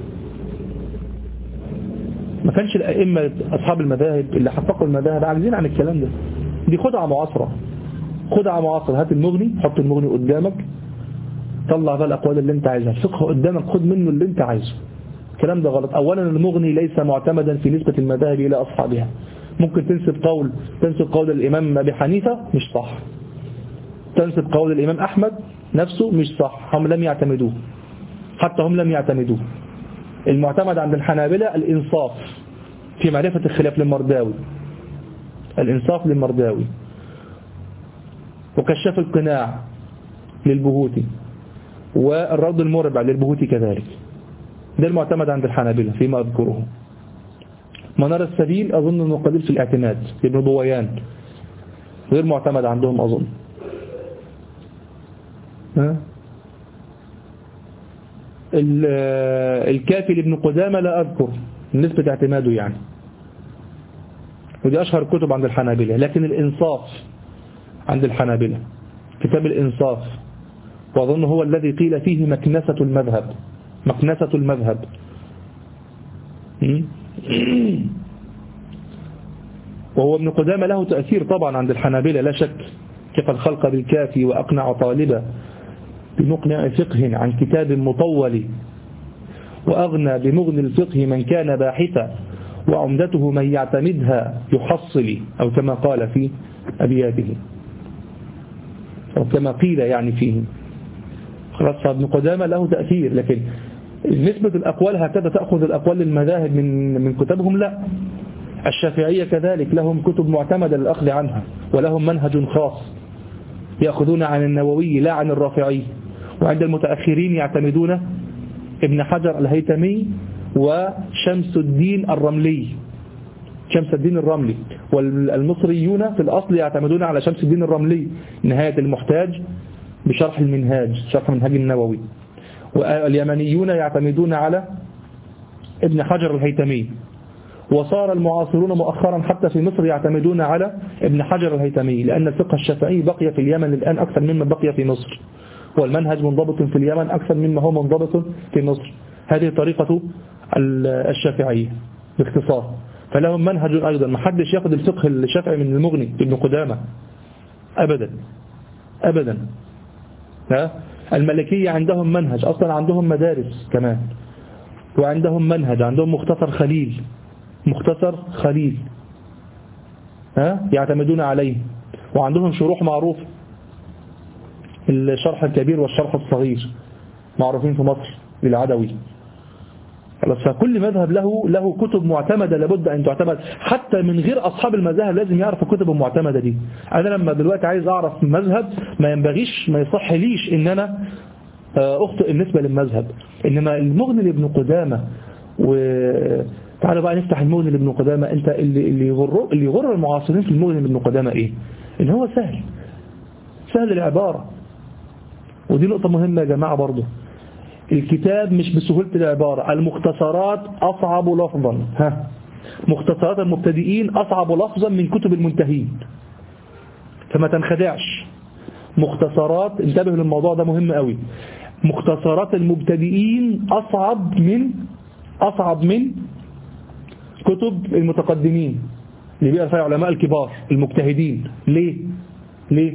ما كانش الائمة اصحاب المذاهب اللي حققوا المذاهب عاجزين عن الكلام ده. دي خدعة معاصرة، خدعة معاصرة. هات المغني، حط المغني قدامك، طلع بقى الاقوال اللي انت عايزها، الفقه قدامك خد منه اللي انت عايزه. الكلام ده غلط. اولا المغني ليس معتمدا في نسبة المذاهب الى اصحابها. ممكن تنسب قول تنسب قول الامام ابي حنيفة مش صح، تنسب قول الامام احمد نفسه مش صح، هم لم يعتمدوه، حتى هم لم يعتمدوه. المعتمد عند الحنابلة الانصاف في معرفة الخلاف للمرداوي، الانصاف للمرداوي، وكشاف القناع للبهوتي، والرد المربع للبهوتي كذلك. ده المعتمد عند الحنابلة فيما أذكره. منار السبيل أظن أنه قليل في الاعتماد، ابن ضويان غير معتمد عندهم أظن. ها؟ الكافي لابن قدامة لا أذكر نسبة اعتماده يعني، ودي أشهر الكتب عند الحنابلة. لكن الإنصاف عند الحنابلة كتاب الإنصاف، وأظن هو الذي قيل فيه مكنسة المذهب، مكنسة المذهب. وهو ابن قدامة له تأثير طبعا عند الحنابلة لا شك، كفى الخلق بالكافي وأقنع طالبا بمقنع فقه عن كتاب مطول، وأغنى بمغني الفقه من كان باحثا، وعمدته من يعتمدها يحصل، أو كما قال في أبياته، أو كما قيل يعني فيه. خلاص ابن قدامة له تأثير، لكن نسبة الأقوال هكذا تأخذ الأقوال للمذاهب من من كتبهم؟ لا. الشافعية كذلك لهم كتب معتمدة للأخذ عنها، ولهم منهج خاص يأخذون عن النووي لا عن الرافعي. وعند المتأخرين يعتمدون ابن حجر الهيثمي وشمس الدين الرملي، شمس الدين الرملي. والمصريون في الأصل يعتمدون على شمس الدين الرملي نهاية المحتاج بشرح المنهاج، شرح منهاج النووي. واليمنيون يعتمدون على ابن حجر الهيثمي. وصار المعاصرون مؤخرا حتى في مصر يعتمدون على ابن حجر الهيثمي، لأن الفقه الشافعي بقي في اليمن الآن أكثر مما بقي في مصر، والمنهج منضبط في اليمن أكثر مما هو منضبط في مصر. هذه طريقة الشافعية باختصار. فلهم منهج أيضا، ما حدش ياخذ الفقه الشافعي من المغني ابن قدامة أبدا أبدا. ها؟ الملكية عندهم منهج، أصلا عندهم مدارس كمان، وعندهم منهج، عندهم مختصر خليل، مختصر خليل ها يعتمدون عليه، وعندهم شروح معروف، الشرح الكبير والشرح الصغير معروفين في مصر للعدوي. فكل مذهب له له كتب معتمدة لابد أن تعتمد، حتى من غير أصحاب المذاهب لازم يعرفوا الكتب المعتمدة دي. أنا لما دلوقتي عايز أعرف مذهب ما ينبغيش ما يصح ليش إن أنا أخطئ بالنسبة للمذهب. إنما المغني لابن قدامة، وتعالوا بقى نفتح المغني لابن قدامة. أنت اللي اللي يغر اللي يغر المعاصرين في المغني لابن قدامة إيه؟ إن هو سهل، سهل العبارة. ودي نقطة مهمة يا جماعة برضو، الكتاب مش بسهولة العبارة، المختصرات أصعب لفظا. ها مختصرات المبتدئين أصعب لفظا من كتب المنتهين، فما تنخدعش. مختصرات، انتبه للموضوع ده مهم قوي، مختصرات المبتدئين أصعب من أصعب من كتب المتقدمين اللي بيقرأ فيها علماء الكبار المجتهدين. ليه؟ ليه؟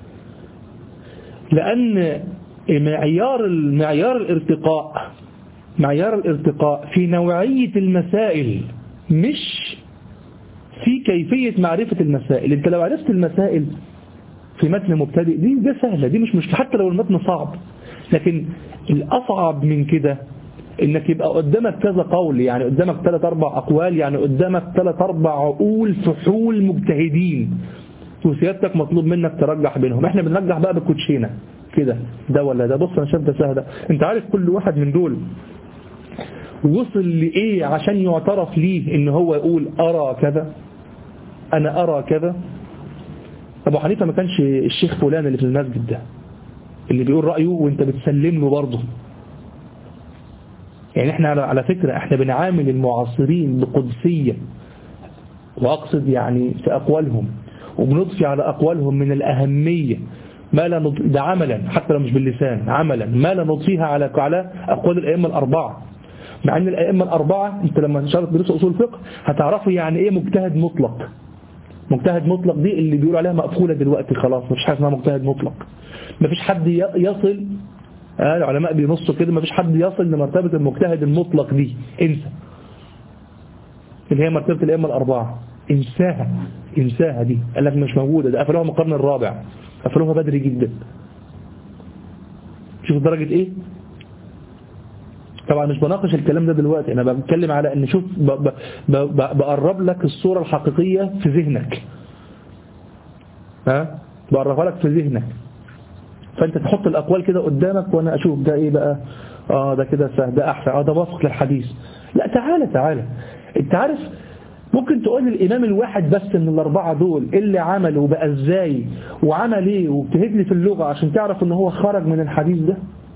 لأن معيار معيار الارتقاء معيار الارتقاء في نوعية المسائل، مش في كيفية معرفة المسائل. انت لو عرفت المسائل في متن مبتدئ دي ده سهلة، دي مش مشكلة حتى لو المتن صعب. لكن الأصعب من كده انك يبقى قدامك كذا قول، يعني قدامك ثلاث اربع اقوال، يعني قدامك ثلاث اربع عقول فحول مجتهدين، وسيادتك مطلوب منك ترجح بينهم. احنا بنرجح بقى بالكوتشينه كده، ده ولا ده، بص انا شايف ده سهل. انت عارف كل واحد من دول وصل لايه عشان يعترف ليه ان هو يقول ارى كذا، انا ارى كذا. ابو حنيفه ما كانش الشيخ فلان اللي في المسجد ده اللي بيقول رايه وانت بتسلم له برضه. يعني احنا على فكره احنا بنعامل المعاصرين بقدسيه، واقصد يعني في اقوالهم، وبنضفي على اقوالهم من الاهميه ما لا نض... ده عملا حتى لو مش باللسان، عملا ما لا نضفيها على على اقوال الائمه الاربعه. مع ان الائمه الاربعه انت لما تشرح درس اصول الفقه هتعرفوا يعني ايه مجتهد مطلق. مجتهد مطلق دي اللي بيقولوا عليها مقفوله دلوقتي خلاص، مفيش حاجه اسمها مجتهد مطلق. مفيش حد يصل، آه العلماء بينصوا كده، مفيش حد يصل لمرتبه المجتهد المطلق دي، انسى. اللي هي مرتبه الائمه الاربعه، انساها انساها دي، قال لك مش موجوده، ده قفلوها من القرن الرابع، قفلوها بدري جدا. شوف درجه ايه. طبعا مش بناقش الكلام ده دلوقتي، انا بتكلم على ان شوف بقرب لك الصوره الحقيقيه في ذهنك، ها بقربها لك في ذهنك، فانت تحط الاقوال كده قدامك وانا اشوف ده ايه بقى. اه ده كده سهل، ده احسن، اه ده وافق للحديث. لا تعالى تعالى، انت عارف ممكن تقول الامام الواحد بس من الاربعه دول اللي عمله بقى ازاي وعمل ايه، وبتهد لي في اللغه عشان تعرف ان هو خرج من الحديث ده.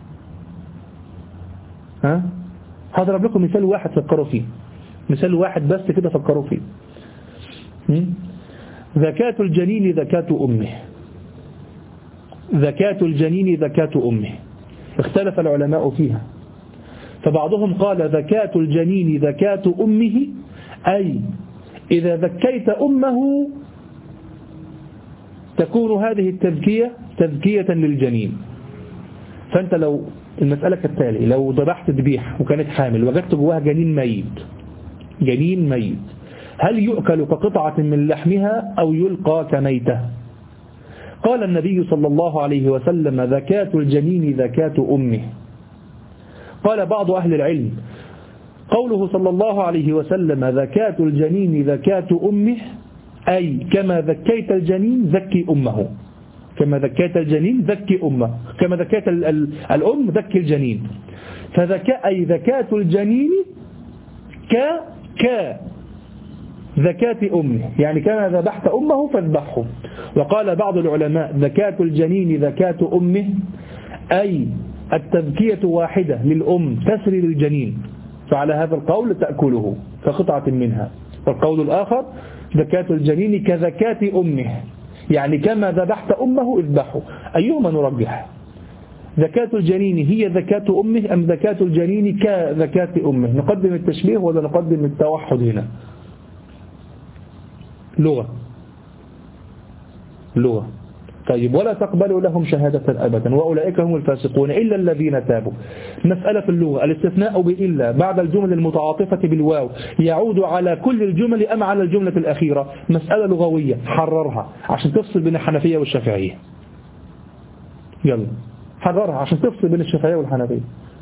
ها هضرب لكم مثال واحد فكروا فيه، مثال واحد بس كده فكروا فيه. زكاة الجنين زكاة أمه، زكاة الجنين زكاة أمه، اختلف العلماء فيها. فبعضهم قال زكاة الجنين زكاة أمه، أي إذا ذكيت أمه تكون هذه التذكية تذكية للجنين. فأنت لو المسألة كالتالي، لو ذبحت ذبيحة وكانت حامل وجدت جواها جنين ميت جنين ميت هل يؤكل كقطعة من لحمها أو يلقى كميتة؟ قال النبي صلى الله عليه وسلم ذكاة الجنين ذكاة أمه. قال بعض أهل العلم قوله صلى الله عليه وسلم ذكاة الجنين ذكاة أمه أي كما ذكيت الجنين ذكي أمه، كما ذكيت الجنين ذكي أمه، كما ذكيت الأم ذكي الجنين. فذكاء أي ذكاة الجنين ك ك ذكاة أمه، يعني كما ذبحت أمه فاذبحه. وقال بعض العلماء ذكاة الجنين ذكاة أمه أي التذكية واحدة للأم تسري للجنين، فعلى هذا القول تأكله كقطعة منها. والقول الآخر ذكاة الجنين كذكاة أمه، يعني كما ذبحت أمه اذبحه. أيهما نرجح؟ ذكاة الجنين هي ذكاة أمه أم ذكاة الجنين كذكاة أمه؟ نقدم التشبيه ولا نقدم التوحد هنا؟ لغة لغة طيب. ولا تقبلوا لهم شهادة أبدا وأولئك هم الفاسقون إلا الذين تابوا. مسألة في اللغة الاستثناء بإلا بعد الجمل المتعاطفة بالواو يعود على كل الجمل أم على الجملة الأخيرة؟ مسألة لغوية حررها عشان تفصل بين الحنفية والشافعية. يلا حررها عشان تفصل بين الشافعية والحنفية.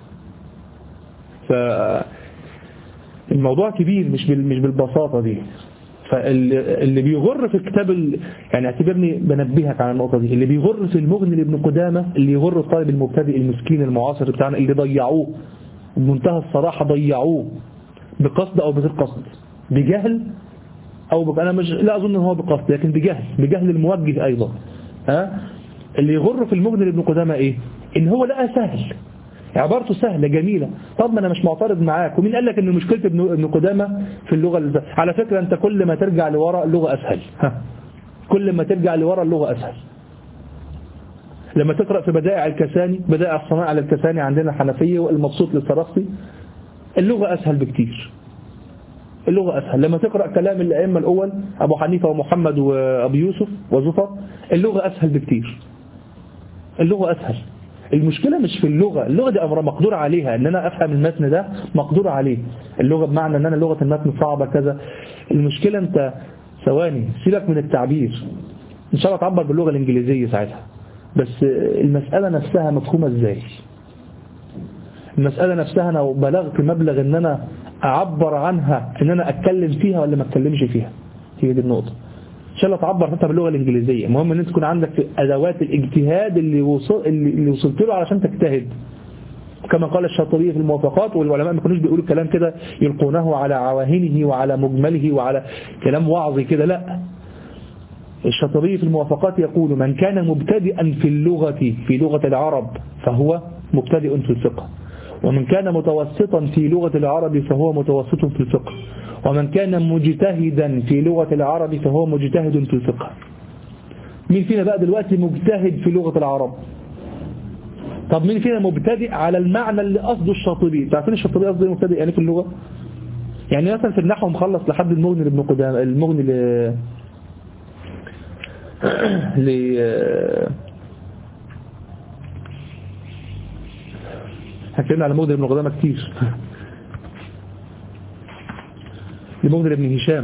فالموضوع كبير مش مش بالبساطة دي. فاللي بيغر في الكتاب ال... يعني اعتبرني بنبهك على النقطة دي، اللي بيغر في المغني لابن قدامة، اللي يغر الطالب المبتدئ المسكين المعاصر بتاعنا اللي ضيعوه بمنتهى الصراحة، ضيعوه بقصد أو بغير قصد، بجهل أو بق... أنا مش لا أظن أنه هو بقصد، لكن بجهل بجهل الموجه أيضا. ها اللي يغر في المغني لابن قدامة إيه؟ إن هو لقى سهل، عبارته سهلة جميلة. طب ما أنا مش معترض معاك، ومين قال لك إن مشكلة ابن قدامة في اللغة اللي... على فكرة أنت كل ما ترجع لورا اللغة أسهل. ها. كل ما ترجع لورا اللغة أسهل. لما تقرأ في بدائع الكساني، بدائع الصناعة للكساني عندنا حنفية والمبسوط للسرخسي، اللغة أسهل بكتير. اللغة أسهل. لما تقرأ كلام الأئمة الأول أبو حنيفة ومحمد وأبو يوسف وزفر، اللغة أسهل بكتير. اللغة أسهل. المشكلة مش في اللغة، اللغة دي أمر مقدور عليها، ان انا افهم المتن ده مقدور عليه. اللغة بمعنى ان انا لغة المتن صعبة كذا. المشكلة انت ثواني سيبك من التعبير، ان شاء الله تعبر باللغة الانجليزية ساعتها، بس المسألة نفسها مفهومة ازاي؟ المسألة نفسها انا بلغت مبلغ ان انا اعبر عنها، ان انا اتكلم فيها ولا ما اتكلمش فيها، هي دي النقطة. ان شاء الله تعبر حتى باللغه الانجليزيه. المهم ان انت تكون عندك ادوات الاجتهاد اللي وصل اللي وصلت له علشان تجتهد. كما قال الشاطبي في الموافقات، والعلماء ما كانوش بيقولوا الكلام كده يلقونه على عواهنه وعلى مجمله وعلى كلام وعظي كده، لا. الشاطبي في الموافقات يقول من كان مبتدئا في اللغة في لغة العرب فهو مبتدئ في الفقه، ومن كان متوسطا في لغة العرب فهو متوسط في الفقه، ومن كان مجتهدا في لغة العرب فهو مجتهد في الفقه. مين فينا بقى دلوقتي مجتهد في لغة العرب؟ طب مين فينا مبتدئ على المعنى اللي قصده الشاطبي؟ تعرفين الشاطبي قصده ايه مبتدئ يعني في اللغة؟ يعني مثلا في النحو مخلص لحد المغني لابن قدامة، المغني ل ل هكلمنا على المغني لابن قدامة كتير. لمغني لابن هشام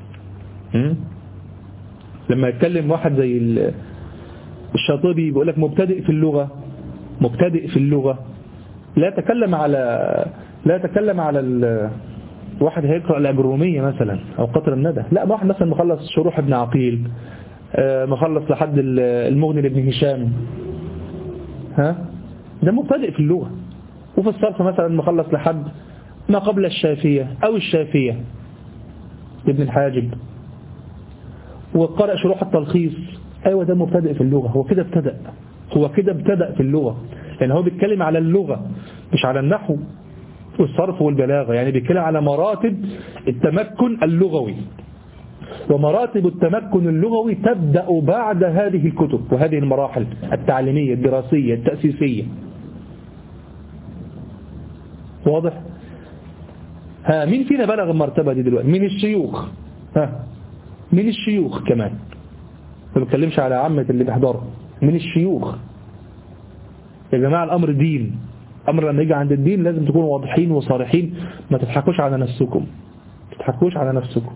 لما يتكلم واحد زي الشاطبي بيقول لك مبتدئ في اللغة، مبتدئ في اللغة لا يتكلم على لا يتكلم على ال... واحد هيقرأ الأجرومية مثلا أو قطر الندى، لا واحد مثلا مخلص شروح ابن عقيل، مخلص لحد المغني لابن هشام، ها ده مبتدئ في اللغة. وفي الصرف مثلا مخلص لحد ما قبل الشافية أو الشافية ابن الحاجب، وقرأ شروح التلخيص، أيوة ده مبتدئ في اللغة. هو كده ابتدأ، هو كده ابتدأ في اللغة، لأن هو بيتكلم على اللغة مش على النحو والصرف والبلاغة. يعني بيتكلم على مراتب التمكن اللغوي، ومراتب التمكن اللغوي تبدأ بعد هذه الكتب وهذه المراحل التعليمية الدراسية التأسيسية. واضح؟ ها مين فينا بلغ المرتبة دي دلوقتي؟ من الشيوخ ها من الشيوخ كمان، ما بتكلمش على عامة اللي بيحضروا، من الشيوخ. يا جماعة الأمر دين، أمر لما يجي عند الدين لازم تكونوا واضحين وصارحين، ما تضحكوش على نفسكم، ما تضحكوش على نفسكم.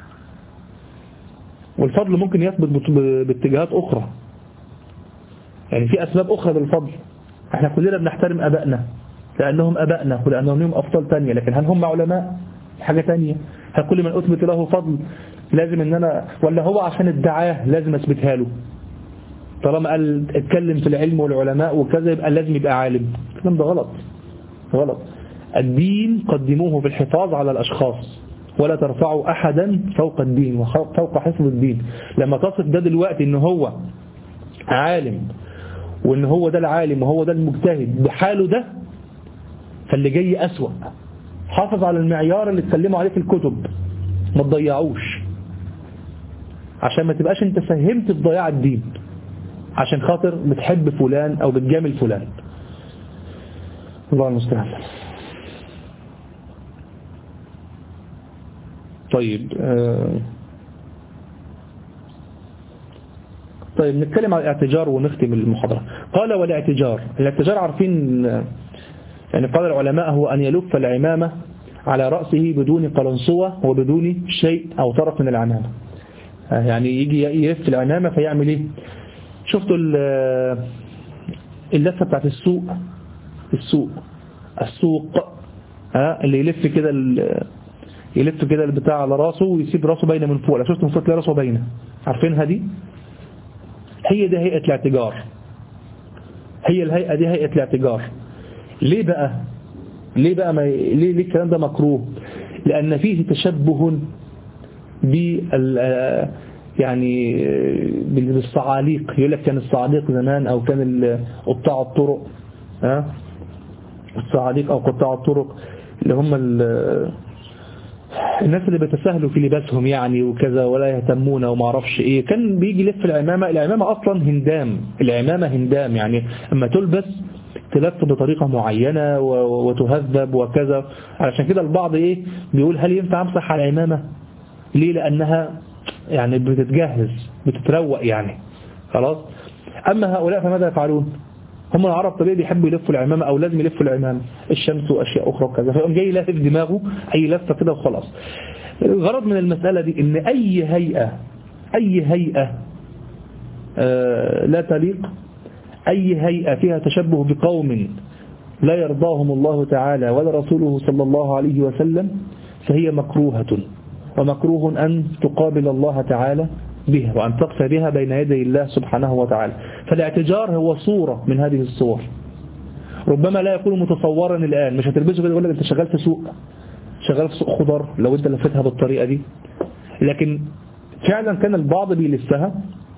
والفضل ممكن يثبت باتجاهات أخرى، يعني في أسباب أخرى للفضل. احنا كلنا بنحترم أبائنا لأنهم أبائنا ولأنهم لهم أفضل تانية، لكن هل هم علماء؟ حاجة تانية. هل كل من أثبت له فضل لازم ان انا، ولا هو عشان الدعاية لازم اثبتها له؟ طالما قال اتكلم في العلم والعلماء وكذا يبقى لازم يبقى عالم. الكلام ده غلط، غلط. الدين قدموه بالحفاظ على الأشخاص، ولا ترفعوا أحدا فوق الدين وفوق حفظ الدين. لما تصف ده دلوقتي ان هو عالم وان هو ده العالم وهو ده المجتهد بحاله ده، فاللي جاي أسوأ. حافظ على المعيار اللي اتكلموا عليه في الكتب، ما تضيعوش، عشان ما تبقاش انت ساهمت في ضياع الدين عشان خاطر بتحب فلان او بتجامل فلان. الله المستعان. طيب آه طيب نتكلم عن الاعتجار ونختم المحاضرة. قال والاعتجار، الاعتجار عارفين يعني قال العلماء هو أن يلف العمامة على رأسه بدون قلنسوة وبدون شيء أو طرف من العمامة. يعني يجي يلف العمامة فيعمل ايه؟ شفتوا اللفة بتاعت السوق، السوق السوق ها اللي يلف كده يلف كده البتاع على راسه ويسيب راسه باينه من فوق. لا شفتوا من فوق تلاقي راسه باينه، عارفينها دي؟ هي دي هيئة الاعتجار، هي الهيئة دي هيئة الاعتجار. ليه بقى ليه بقى ما ليه ليه الكلام ده مكروه؟ لأن فيه تشبه بال يعني بالصعاليق. يقول لك كان الصعاليق زمان أو كان قطاع الطرق، ها الصعاليق أو قطاع الطرق اللي هم الناس اللي بيتساهلوا في لباسهم يعني وكذا ولا يهتمون وما اعرفش ايه. كان بيجي يلف العمامة، العمامة أصلا هندام، العمامة هندام يعني أما تلبس تلف بطريقة معينة وتهذب وكذا. علشان كده البعض ايه بيقول هل ينفع امسح على العمامة؟ ليه؟ لأنها يعني بتتجهز بتتروق يعني خلاص. أما هؤلاء فماذا يفعلون؟ هم العرب طبيعي بيحبوا يلفوا العمامة أو لازم يلفوا العمامة، الشمس وأشياء أخرى وكذا، فيقوم جاي لافف دماغه أي لفة كده وخلاص. الغرض من المسألة دي إن أي هيئة أي هيئة آه لا تليق، أي هيئة فيها تشبه بقوم لا يرضاهم الله تعالى ولا رسوله صلى الله عليه وسلم فهي مكروهة، ومكروه أن تقابل الله تعالى بها وأن تقف بها بين يدي الله سبحانه وتعالى. فالاعتجار هو صورة من هذه الصور، ربما لا يكون متصورا الآن. مش هتلبسه كده يقول لك أنت شغال في سوق، شغال في سوق خضار لو أنت لفتها بالطريقة دي، لكن فعلا كان البعض بيلفها.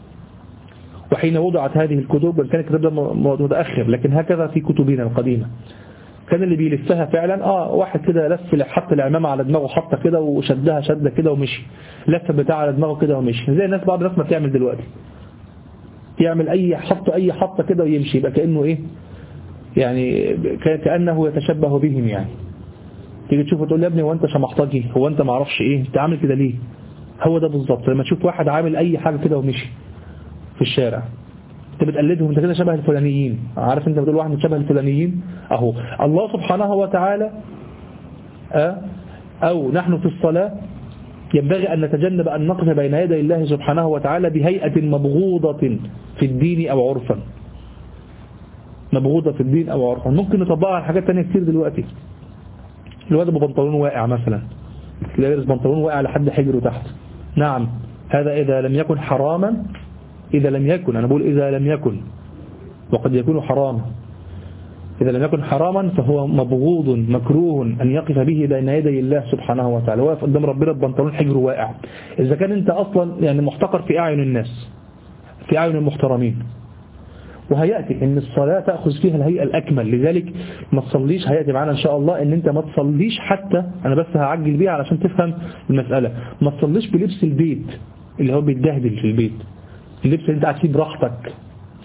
وحين وضعت هذه الكتب، وكان الكتاب ده متأخر لكن هكذا في كتبنا القديمة، كان اللي بيلفها فعلا اه واحد كده لف حط العمامة على دماغه حطه كده وشدها شدة كده ومشي، لف بتاع على دماغه كده ومشي، زي الناس بعض الناس ما بتعمل دلوقتي، يعمل اي حط اي حطه كده ويمشي، يبقى كأنه ايه يعني كأنه يتشبه بهم. يعني تيجي تشوفه تقول يا ابني هو انت شمحطجي، هو انت ما اعرفش ايه، انت عامل كده ليه؟ هو ده بالظبط لما تشوف واحد عامل اي حاجة كده ومشي في الشارع انت بتقلدهم، انت كده شبه الفلانيين. عارف انت بتقول واحد شبه الفلانيين اهو. الله سبحانه وتعالى اه او نحن في الصلاة ينبغي أن نتجنب أن نقف بين يدي الله سبحانه وتعالى بهيئة مبغوضة في الدين أو عرفا، مبغوضة في الدين أو عرفا. ممكن نطبقها على حاجات تانية كتير دلوقتي. الواد ببنطلون واقع مثلا، تلاقي لابس بنطلون واقع لحد حجره تحت، نعم هذا إذا لم يكن حراما، إذا لم يكن أنا بقول إذا لم يكن، وقد يكون حراما، إذا لم يكن حراما فهو مبغوض مكروه أن يقف به بين يدي الله سبحانه وتعالى، واقف قدام ربنا ببنطلون حجره واقع. إذا كان أنت أصلا يعني محتقر في أعين الناس، في أعين المحترمين، وهيأتي أن الصلاة تأخذ فيها الهيئة الأكمل. لذلك ما تصليش، هيأتي معنا إن شاء الله أن أنت ما تصليش، حتى أنا بس هعجل بيها علشان تفهم المسألة، ما تصليش بلبس البيت اللي هو بيتدهدل في البيت، اللبس اللي أنت قاعد فيه براحتك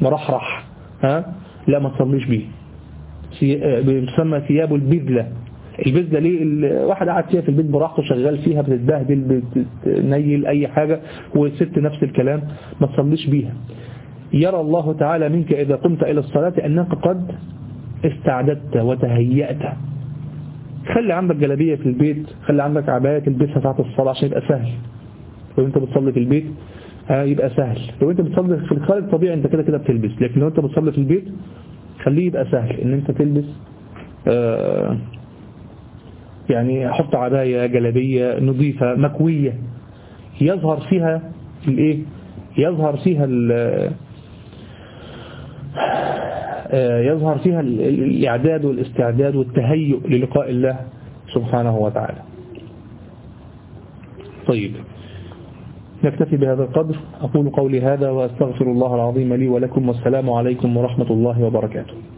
مرحرح، ها لا ما تصليش بيه، بيسمى ثياب البذلة، البيت ليه الواحد قاعد فيها في البيت براحته شغال فيها بتتبهدل بتنيل أي حاجة، والست نفس الكلام ما تصليش بيها. يرى الله تعالى منك إذا قمت إلى الصلاة أنك قد استعددت وتهيأت. خلي عندك جلابية في البيت، خلي عندك عباية تلبسها ساعة الصلاة عشان يبقى سهل. لو انت بتصلي في البيت يبقى سهل. لو انت بتصلي في الخارج طبيعي انت كده كده بتلبس، لكن لو انت بتصلي في البيت خليه يبقى سهل ان انت تلبس. آه يعني حط عباية جلابية نظيفة مكوية يظهر فيها الايه يظهر فيها ال يظهر فيها الإعداد والاستعداد والتهيؤ للقاء الله سبحانه وتعالى. طيب نكتفي بهذا القدر. أقول قولي هذا وأستغفر الله العظيم لي ولكم، والسلام عليكم ورحمة الله وبركاته.